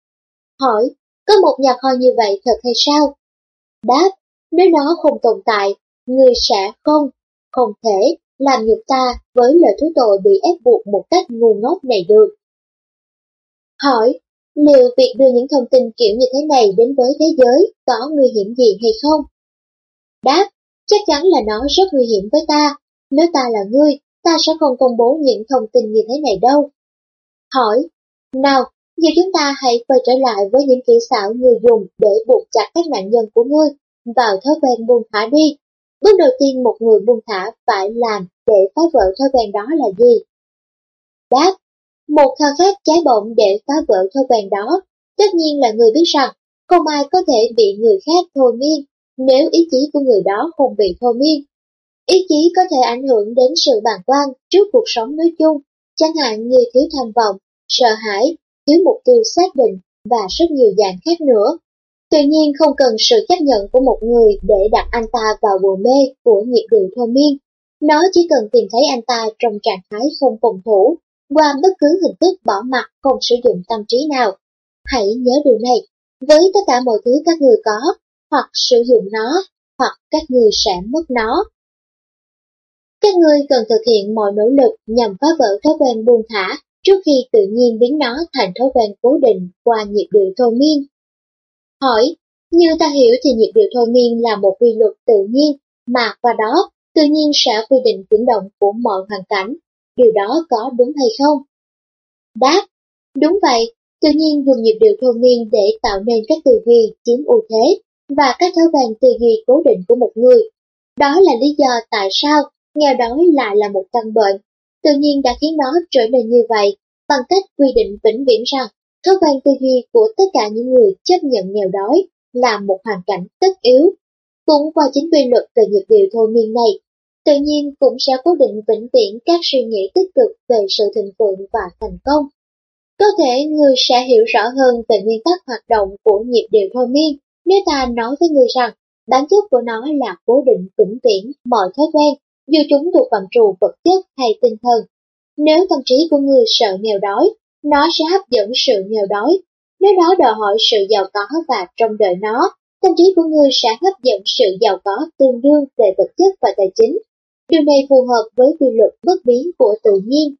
Hỏi, có một nhà kho như vậy thật hay sao? Đáp, nếu nó không tồn tại, người sẽ không, không thể làm nhục ta với lời thú tội bị ép buộc một cách ngu ngốc này được. Hỏi, liệu việc đưa những thông tin kiểu như thế này đến với thế giới có nguy hiểm gì hay không? Đáp, chắc chắn là nó rất nguy hiểm với ta. Nếu ta là ngươi, ta sẽ không công bố những thông tin như thế này đâu. Hỏi, nào, giờ chúng ta hãy quay trở lại với những kỹ xảo ngươi dùng để buộc chặt các nạn nhân của ngươi vào thói quen buông thả đi. Bước đầu tiên một người buông thả phải làm để phá vỡ thói quen đó là gì? Đáp, một khao khát cháy bỏng để phá vỡ thói quen đó. Tất nhiên là người biết rằng không ai có thể bị người khác thôi miên nếu ý chí của người đó không bị thôi miên. Ý chí có thể ảnh hưởng đến sự bàng quan trước cuộc sống nói chung, chẳng hạn như thiếu tham vọng, sợ hãi, thiếu mục tiêu xác định và rất nhiều dạng khác nữa. Tuy nhiên không cần sự chấp nhận của một người để đặt anh ta vào bùa mê của nhịp điệu thôi miên. Nó chỉ cần tìm thấy anh ta trong trạng thái không phòng thủ qua bất cứ hình thức bỏ mặc không sử dụng tâm trí nào. Hãy nhớ điều này, với tất cả mọi thứ các người có, hoặc sử dụng nó, hoặc các người sẽ mất nó. Các ngươi cần thực hiện mọi nỗ lực nhằm phá vỡ thói quen buông thả trước khi tự nhiên biến nó thành thói quen cố định qua nhịp điệu thôi miên. Hỏi, như ta hiểu thì nhịp điệu thôi miên là một quy luật tự nhiên, mà qua đó tự nhiên sẽ quy định chuyển động của mọi hoàn cảnh. Điều đó có đúng hay không? Đáp, đúng vậy, tự nhiên dùng nhịp điệu thôi miên để tạo nên các tư duy chiếm ưu thế và các thói quen tư duy cố định của một người. Đó là lý do tại sao nghèo đói lại là một căn bệnh. Tự nhiên đã khiến nó trở nên như vậy bằng cách quy định vĩnh viễn rằng thói quen tư duy của tất cả những người chấp nhận nghèo đói là một hoàn cảnh tất yếu. Cũng qua chính quy luật về nhịp điệu thôi miên này, tự nhiên cũng sẽ cố định vĩnh viễn các suy nghĩ tích cực về sự thịnh vượng và thành công. Có thể người sẽ hiểu rõ hơn về nguyên tắc hoạt động của nhịp điệu thôi miên nếu ta nói với người rằng bản chất của nó là cố định vĩnh viễn mọi thói quen, dù chúng thuộc phạm trù vật chất hay tinh thần. Nếu tâm trí của người sợ nghèo đói, nó sẽ hấp dẫn sự nghèo đói. Nếu đó đòi hỏi sự giàu có và trông đợi nó, tâm trí của người sẽ hấp dẫn sự giàu có tương đương về vật chất và tài chính. Điều này phù hợp với quy luật bất biến của tự nhiên.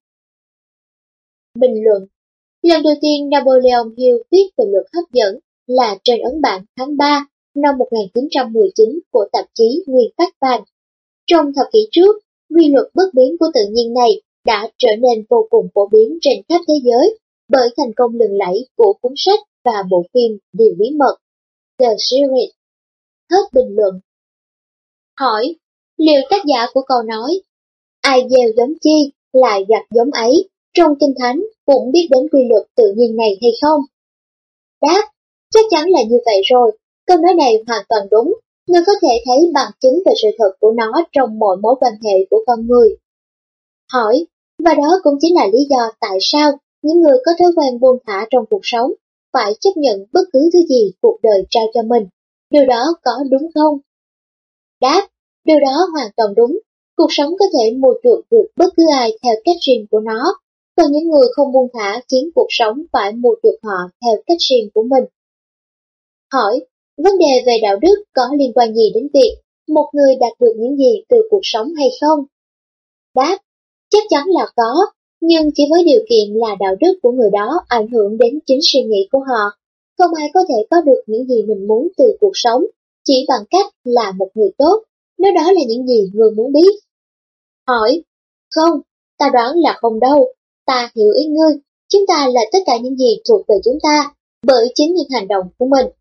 Bình luận. Lần đầu tiên Napoleon Hill viết về luật hấp dẫn là trên ấn bản tháng ba năm một nghìn chín trăm mười chín của tạp chí Nguyên tắc vàng. Trong thập kỷ trước, quy luật bất biến của tự nhiên này đã trở nên vô cùng phổ biến trên khắp thế giới bởi thành công lừng lẫy của cuốn sách và bộ phim Điều bí mật, The Secret. Hết bình luận. Hỏi, liệu tác giả của câu nói ai gieo giống chi lại gặt giống ấy trong Kinh Thánh cũng biết đến quy luật tự nhiên này hay không? Đáp, chắc chắn là như vậy rồi. Câu nói này hoàn toàn đúng. Người có thể thấy bằng chứng về sự thật của nó trong mọi mối quan hệ của con người. Hỏi, và đó cũng chính là lý do tại sao những người có thói quen buông thả trong cuộc sống phải chấp nhận bất cứ thứ gì cuộc đời trao cho mình. Điều đó có đúng không? Đáp, điều đó hoàn toàn đúng. Cuộc sống có thể mua chuộc được bất cứ ai theo cách riêng của nó, còn những người không buông thả khiến cuộc sống phải mua chuộc họ theo cách riêng của mình. Hỏi, vấn đề về đạo đức có liên quan gì đến việc một người đạt được những gì từ cuộc sống hay không? Đáp, chắc chắn là có, nhưng chỉ với điều kiện là đạo đức của người đó ảnh hưởng đến chính suy nghĩ của họ. Không ai có thể có được những gì mình muốn từ cuộc sống chỉ bằng cách là một người tốt, nếu đó là những gì người muốn biết. Hỏi, không, ta đoán là không đâu, ta hiểu ý ngươi, chúng ta là tất cả những gì thuộc về chúng ta, bởi chính những hành động của mình.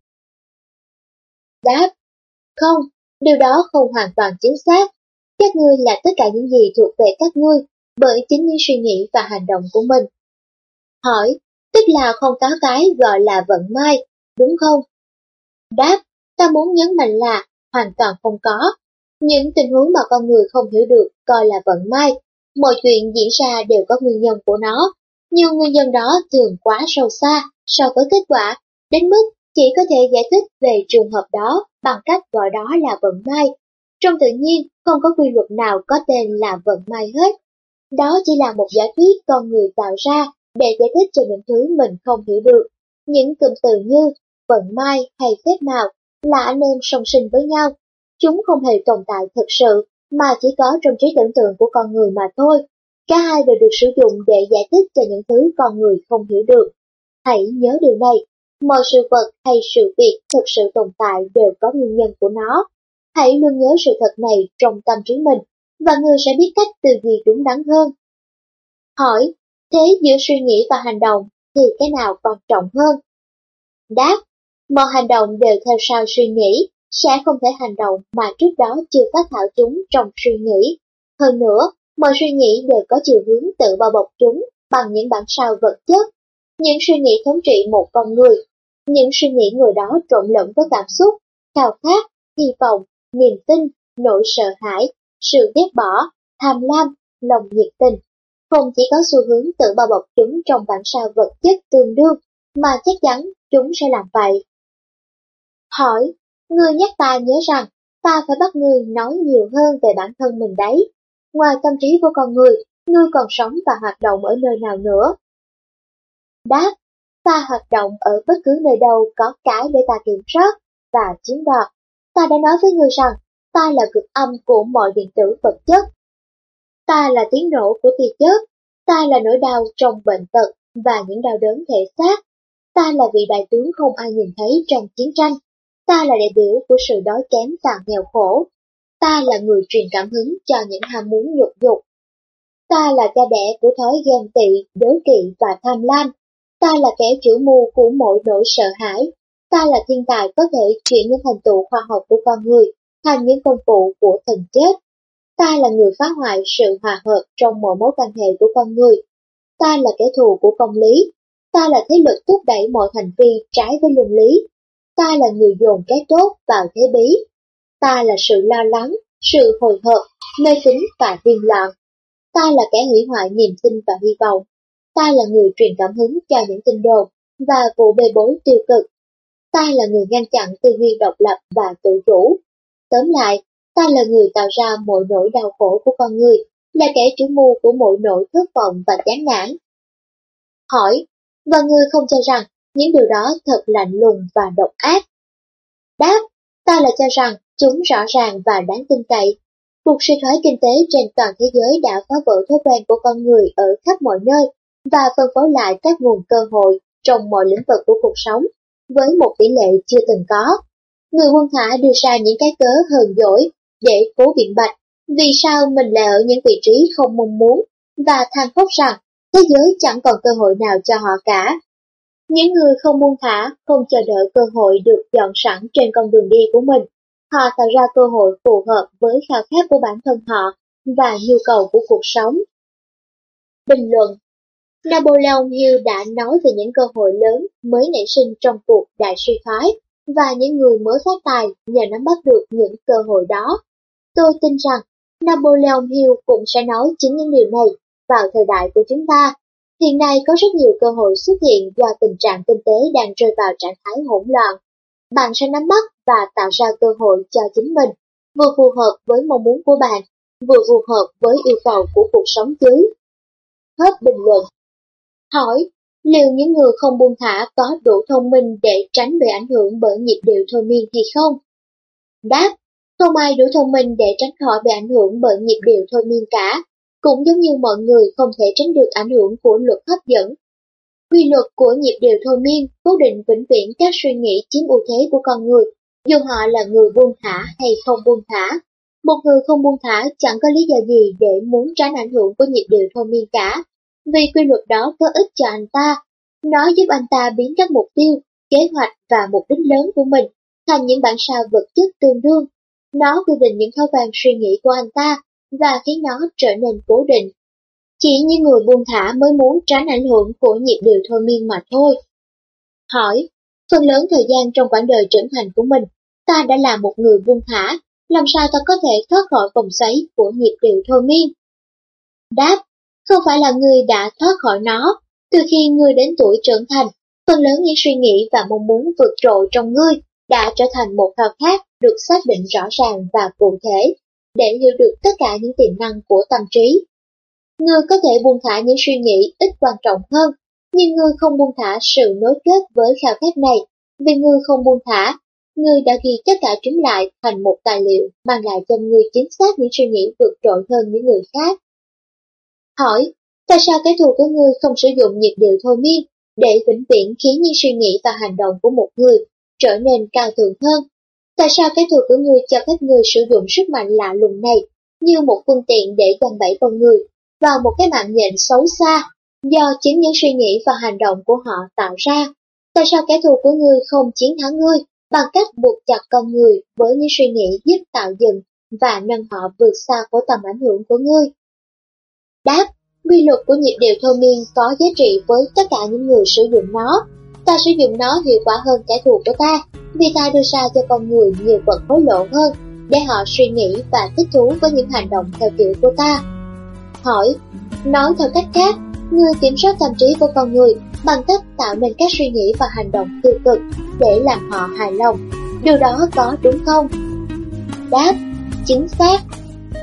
Đáp, không, điều đó không hoàn toàn chính xác. Các ngươi là tất cả những gì thuộc về các ngươi, bởi chính những suy nghĩ và hành động của mình. Hỏi, tức là không có cái gọi là vận may, đúng không? Đáp, ta muốn nhấn mạnh là hoàn toàn không có. Những tình huống mà con người không hiểu được coi là vận may, mọi chuyện diễn ra đều có nguyên nhân của nó, nhưng nguyên nhân đó thường quá sâu xa so với kết quả, đến mức chỉ có thể giải thích về trường hợp đó bằng cách gọi đó là vận may. Trong tự nhiên, không có quy luật nào có tên là vận may hết. Đó chỉ là một giả thuyết con người tạo ra để giải thích cho những thứ mình không hiểu được. Những cụm từ như vận may hay phép màu là anh em song sinh với nhau. Chúng không hề tồn tại thực sự, mà chỉ có trong trí tưởng tượng của con người mà thôi. Cả hai đều được sử dụng để giải thích cho những thứ con người không hiểu được. Hãy nhớ điều này, mọi sự vật hay sự việc thực sự tồn tại đều có nguyên nhân của nó. Hãy luôn nhớ sự thật này trong tâm trí mình, và người sẽ biết cách tư duy đúng đắn hơn. Hỏi, thế giữa suy nghĩ và hành động thì cái nào quan trọng hơn? Đáp, mọi hành động đều theo sau suy nghĩ, sẽ không thể hành động mà trước đó chưa phát thảo chúng trong suy nghĩ. Hơn nữa, mọi suy nghĩ đều có chiều hướng tự bao bọc chúng bằng những bản sao vật chất. Những suy nghĩ thống trị một con người. Những suy nghĩ người đó trộn lẫn với cảm xúc, khao khát, hy vọng, niềm tin, nỗi sợ hãi, sự ghét bỏ, tham lam, lòng nhiệt tình. Không chỉ có xu hướng tự bao bọc chúng trong bản sao vật chất tương đương, mà chắc chắn chúng sẽ làm vậy. Hỏi, ngươi nhắc ta nhớ rằng, ta phải bắt ngươi nói nhiều hơn về bản thân mình đấy. Ngoài tâm trí của con người, ngươi còn sống và hoạt động ở nơi nào nữa? Đáp, ta hoạt động ở bất cứ nơi đâu có cái để ta kiểm soát và chiếm đoạt. Ta đã nói với ngươi rằng, ta là cực âm của mọi điện tử vật chất. Ta là tiếng nổ của tia chớp, ta là nỗi đau trong bệnh tật và những đau đớn thể xác. Ta là vị đại tướng không ai nhìn thấy trong chiến tranh. Ta là đại biểu của sự đói kém và nghèo khổ. Ta là người truyền cảm hứng cho những ham muốn nhục dục. Ta là cha đẻ của thói ghen tị, đố kỵ và tham lam. Ta là kẻ chủ mưu của mỗi nỗi sợ hãi. Ta là thiên tài có thể chuyển những thành tựu khoa học của con người thành những công cụ của thần chết. Ta là người phá hoại sự hòa hợp trong mọi mối quan hệ của con người. Ta là kẻ thù của công lý. Ta là thế lực thúc đẩy mọi hành vi trái với luân lý. Ta là người dồn cái tốt vào thế bí. Ta là sự lo lắng, sự hồi hộp, mê tín và điên loạn. Ta là kẻ hủy hoại niềm tin và hy vọng. Ta là người truyền cảm hứng cho những tin đồn và vụ bê bối tiêu cực. Ta là người ngăn chặn tư duy độc lập và tự chủ. Tóm lại, ta là người tạo ra mọi nỗi đau khổ của con người, là kẻ chủ mưu của mọi nỗi thất vọng và chán nản. Hỏi, và ngươi không cho rằng những điều đó thật lạnh lùng và độc ác? Đáp, ta là cho rằng chúng rõ ràng và đáng tin cậy. Cuộc suy thoái kinh tế trên toàn thế giới đã phá vỡ thói quen của con người ở khắp mọi nơi và phân phối lại các nguồn cơ hội trong mọi lĩnh vực của cuộc sống với một tỷ lệ chưa từng có. Người buông thả đưa ra những cái cớ hờn dỗi để cố biện bạch vì sao mình lại ở những vị trí không mong muốn và than khóc rằng thế giới chẳng còn cơ hội nào cho họ cả. Những người không buông thả, không chờ đợi cơ hội được dọn sẵn trên con đường đi của mình. Họ tạo ra cơ hội phù hợp với khao khát của bản thân họ và nhu cầu của cuộc sống. Bình luận. Napoleon Hill đã nói về những cơ hội lớn mới nảy sinh trong cuộc đại suy thoái và những người mới phát tài nhờ nắm bắt được những cơ hội đó. Tôi tin rằng Napoleon Hill cũng sẽ nói chính những điều này vào thời đại của chúng ta. Hiện nay có rất nhiều cơ hội xuất hiện do tình trạng kinh tế đang rơi vào trạng thái hỗn loạn. Bạn sẽ nắm bắt và tạo ra cơ hội cho chính mình, vừa phù hợp với mong muốn của bạn, vừa phù hợp với yêu cầu của cuộc sống chứ. Hết bình luận. Hỏi, liệu những người không buông thả có đủ thông minh để tránh bị ảnh hưởng bởi nhịp điệu thôi miên hay không? Đáp, không ai đủ thông minh để tránh khỏi bị ảnh hưởng bởi nhịp điệu thôi miên cả, cũng giống như mọi người không thể tránh được ảnh hưởng của luật hấp dẫn. Quy luật của nhịp điệu thôi miên cố định vĩnh viễn các suy nghĩ chiếm ưu thế của con người, dù họ là người buông thả hay không buông thả. Một người không buông thả chẳng có lý do gì để muốn tránh ảnh hưởng của nhịp điệu thôi miên cả, vì quy luật đó có ích cho anh ta. Nó giúp anh ta biến các mục tiêu, kế hoạch và mục đích lớn của mình thành những bản sao vật chất tương đương. Nó quy định những thói quen suy nghĩ của anh ta và khiến nó trở nên cố định. Chỉ những người buông thả mới muốn tránh ảnh hưởng của nhịp điệu thôi miên mà thôi. Hỏi, phần lớn thời gian trong quãng đời trưởng thành của mình, ta đã là một người buông thả, làm sao ta có thể thoát khỏi vòng xoáy của nhịp điệu thôi miên? Đáp, không phải là ngươi đã thoát khỏi nó. Từ khi ngươi đến tuổi trưởng thành, phần lớn những suy nghĩ và mong muốn vượt trội trong ngươi đã trở thành một khao khát được xác định rõ ràng và cụ thể, để hiểu được tất cả những tiềm năng của tâm trí. Ngươi có thể buông thả những suy nghĩ ít quan trọng hơn, nhưng ngươi không buông thả sự nối kết với khao khát này. Vì ngươi không buông thả, ngươi đã ghi tất cả chúng lại thành một tài liệu mang lại cho ngươi chính xác những suy nghĩ vượt trội hơn những người khác. Hỏi, tại sao kẻ thù của ngươi không sử dụng nhịp điệu thôi miên để vĩnh viễn khiến những suy nghĩ và hành động của một người trở nên cao thượng hơn? Tại sao kẻ thù của ngươi cho phép ngươi sử dụng sức mạnh lạ lùng này như một phương tiện để giăng bẫy con người vào một cái mạng nhện xấu xa do chính những suy nghĩ và hành động của họ tạo ra? Tại sao kẻ thù của ngươi không chiến thắng ngươi bằng cách buộc chặt con người với những suy nghĩ giúp tạo dựng và nâng họ vượt xa khỏi tầm ảnh hưởng của ngươi? Đáp, quy luật của nhịp điệu thôi miên có giá trị với tất cả những người sử dụng nó. Ta sử dụng nó hiệu quả hơn kẻ thù của ta, vì ta đưa ra cho con người nhiều vật hối lộ hơn để họ suy nghĩ và thích thú với những hành động theo kiểu của ta. Hỏi, nói theo cách khác, ngươi kiểm soát tâm trí của con người bằng cách tạo nên các suy nghĩ và hành động tiêu cực để làm họ hài lòng. Điều đó có đúng không? Đáp, chính xác.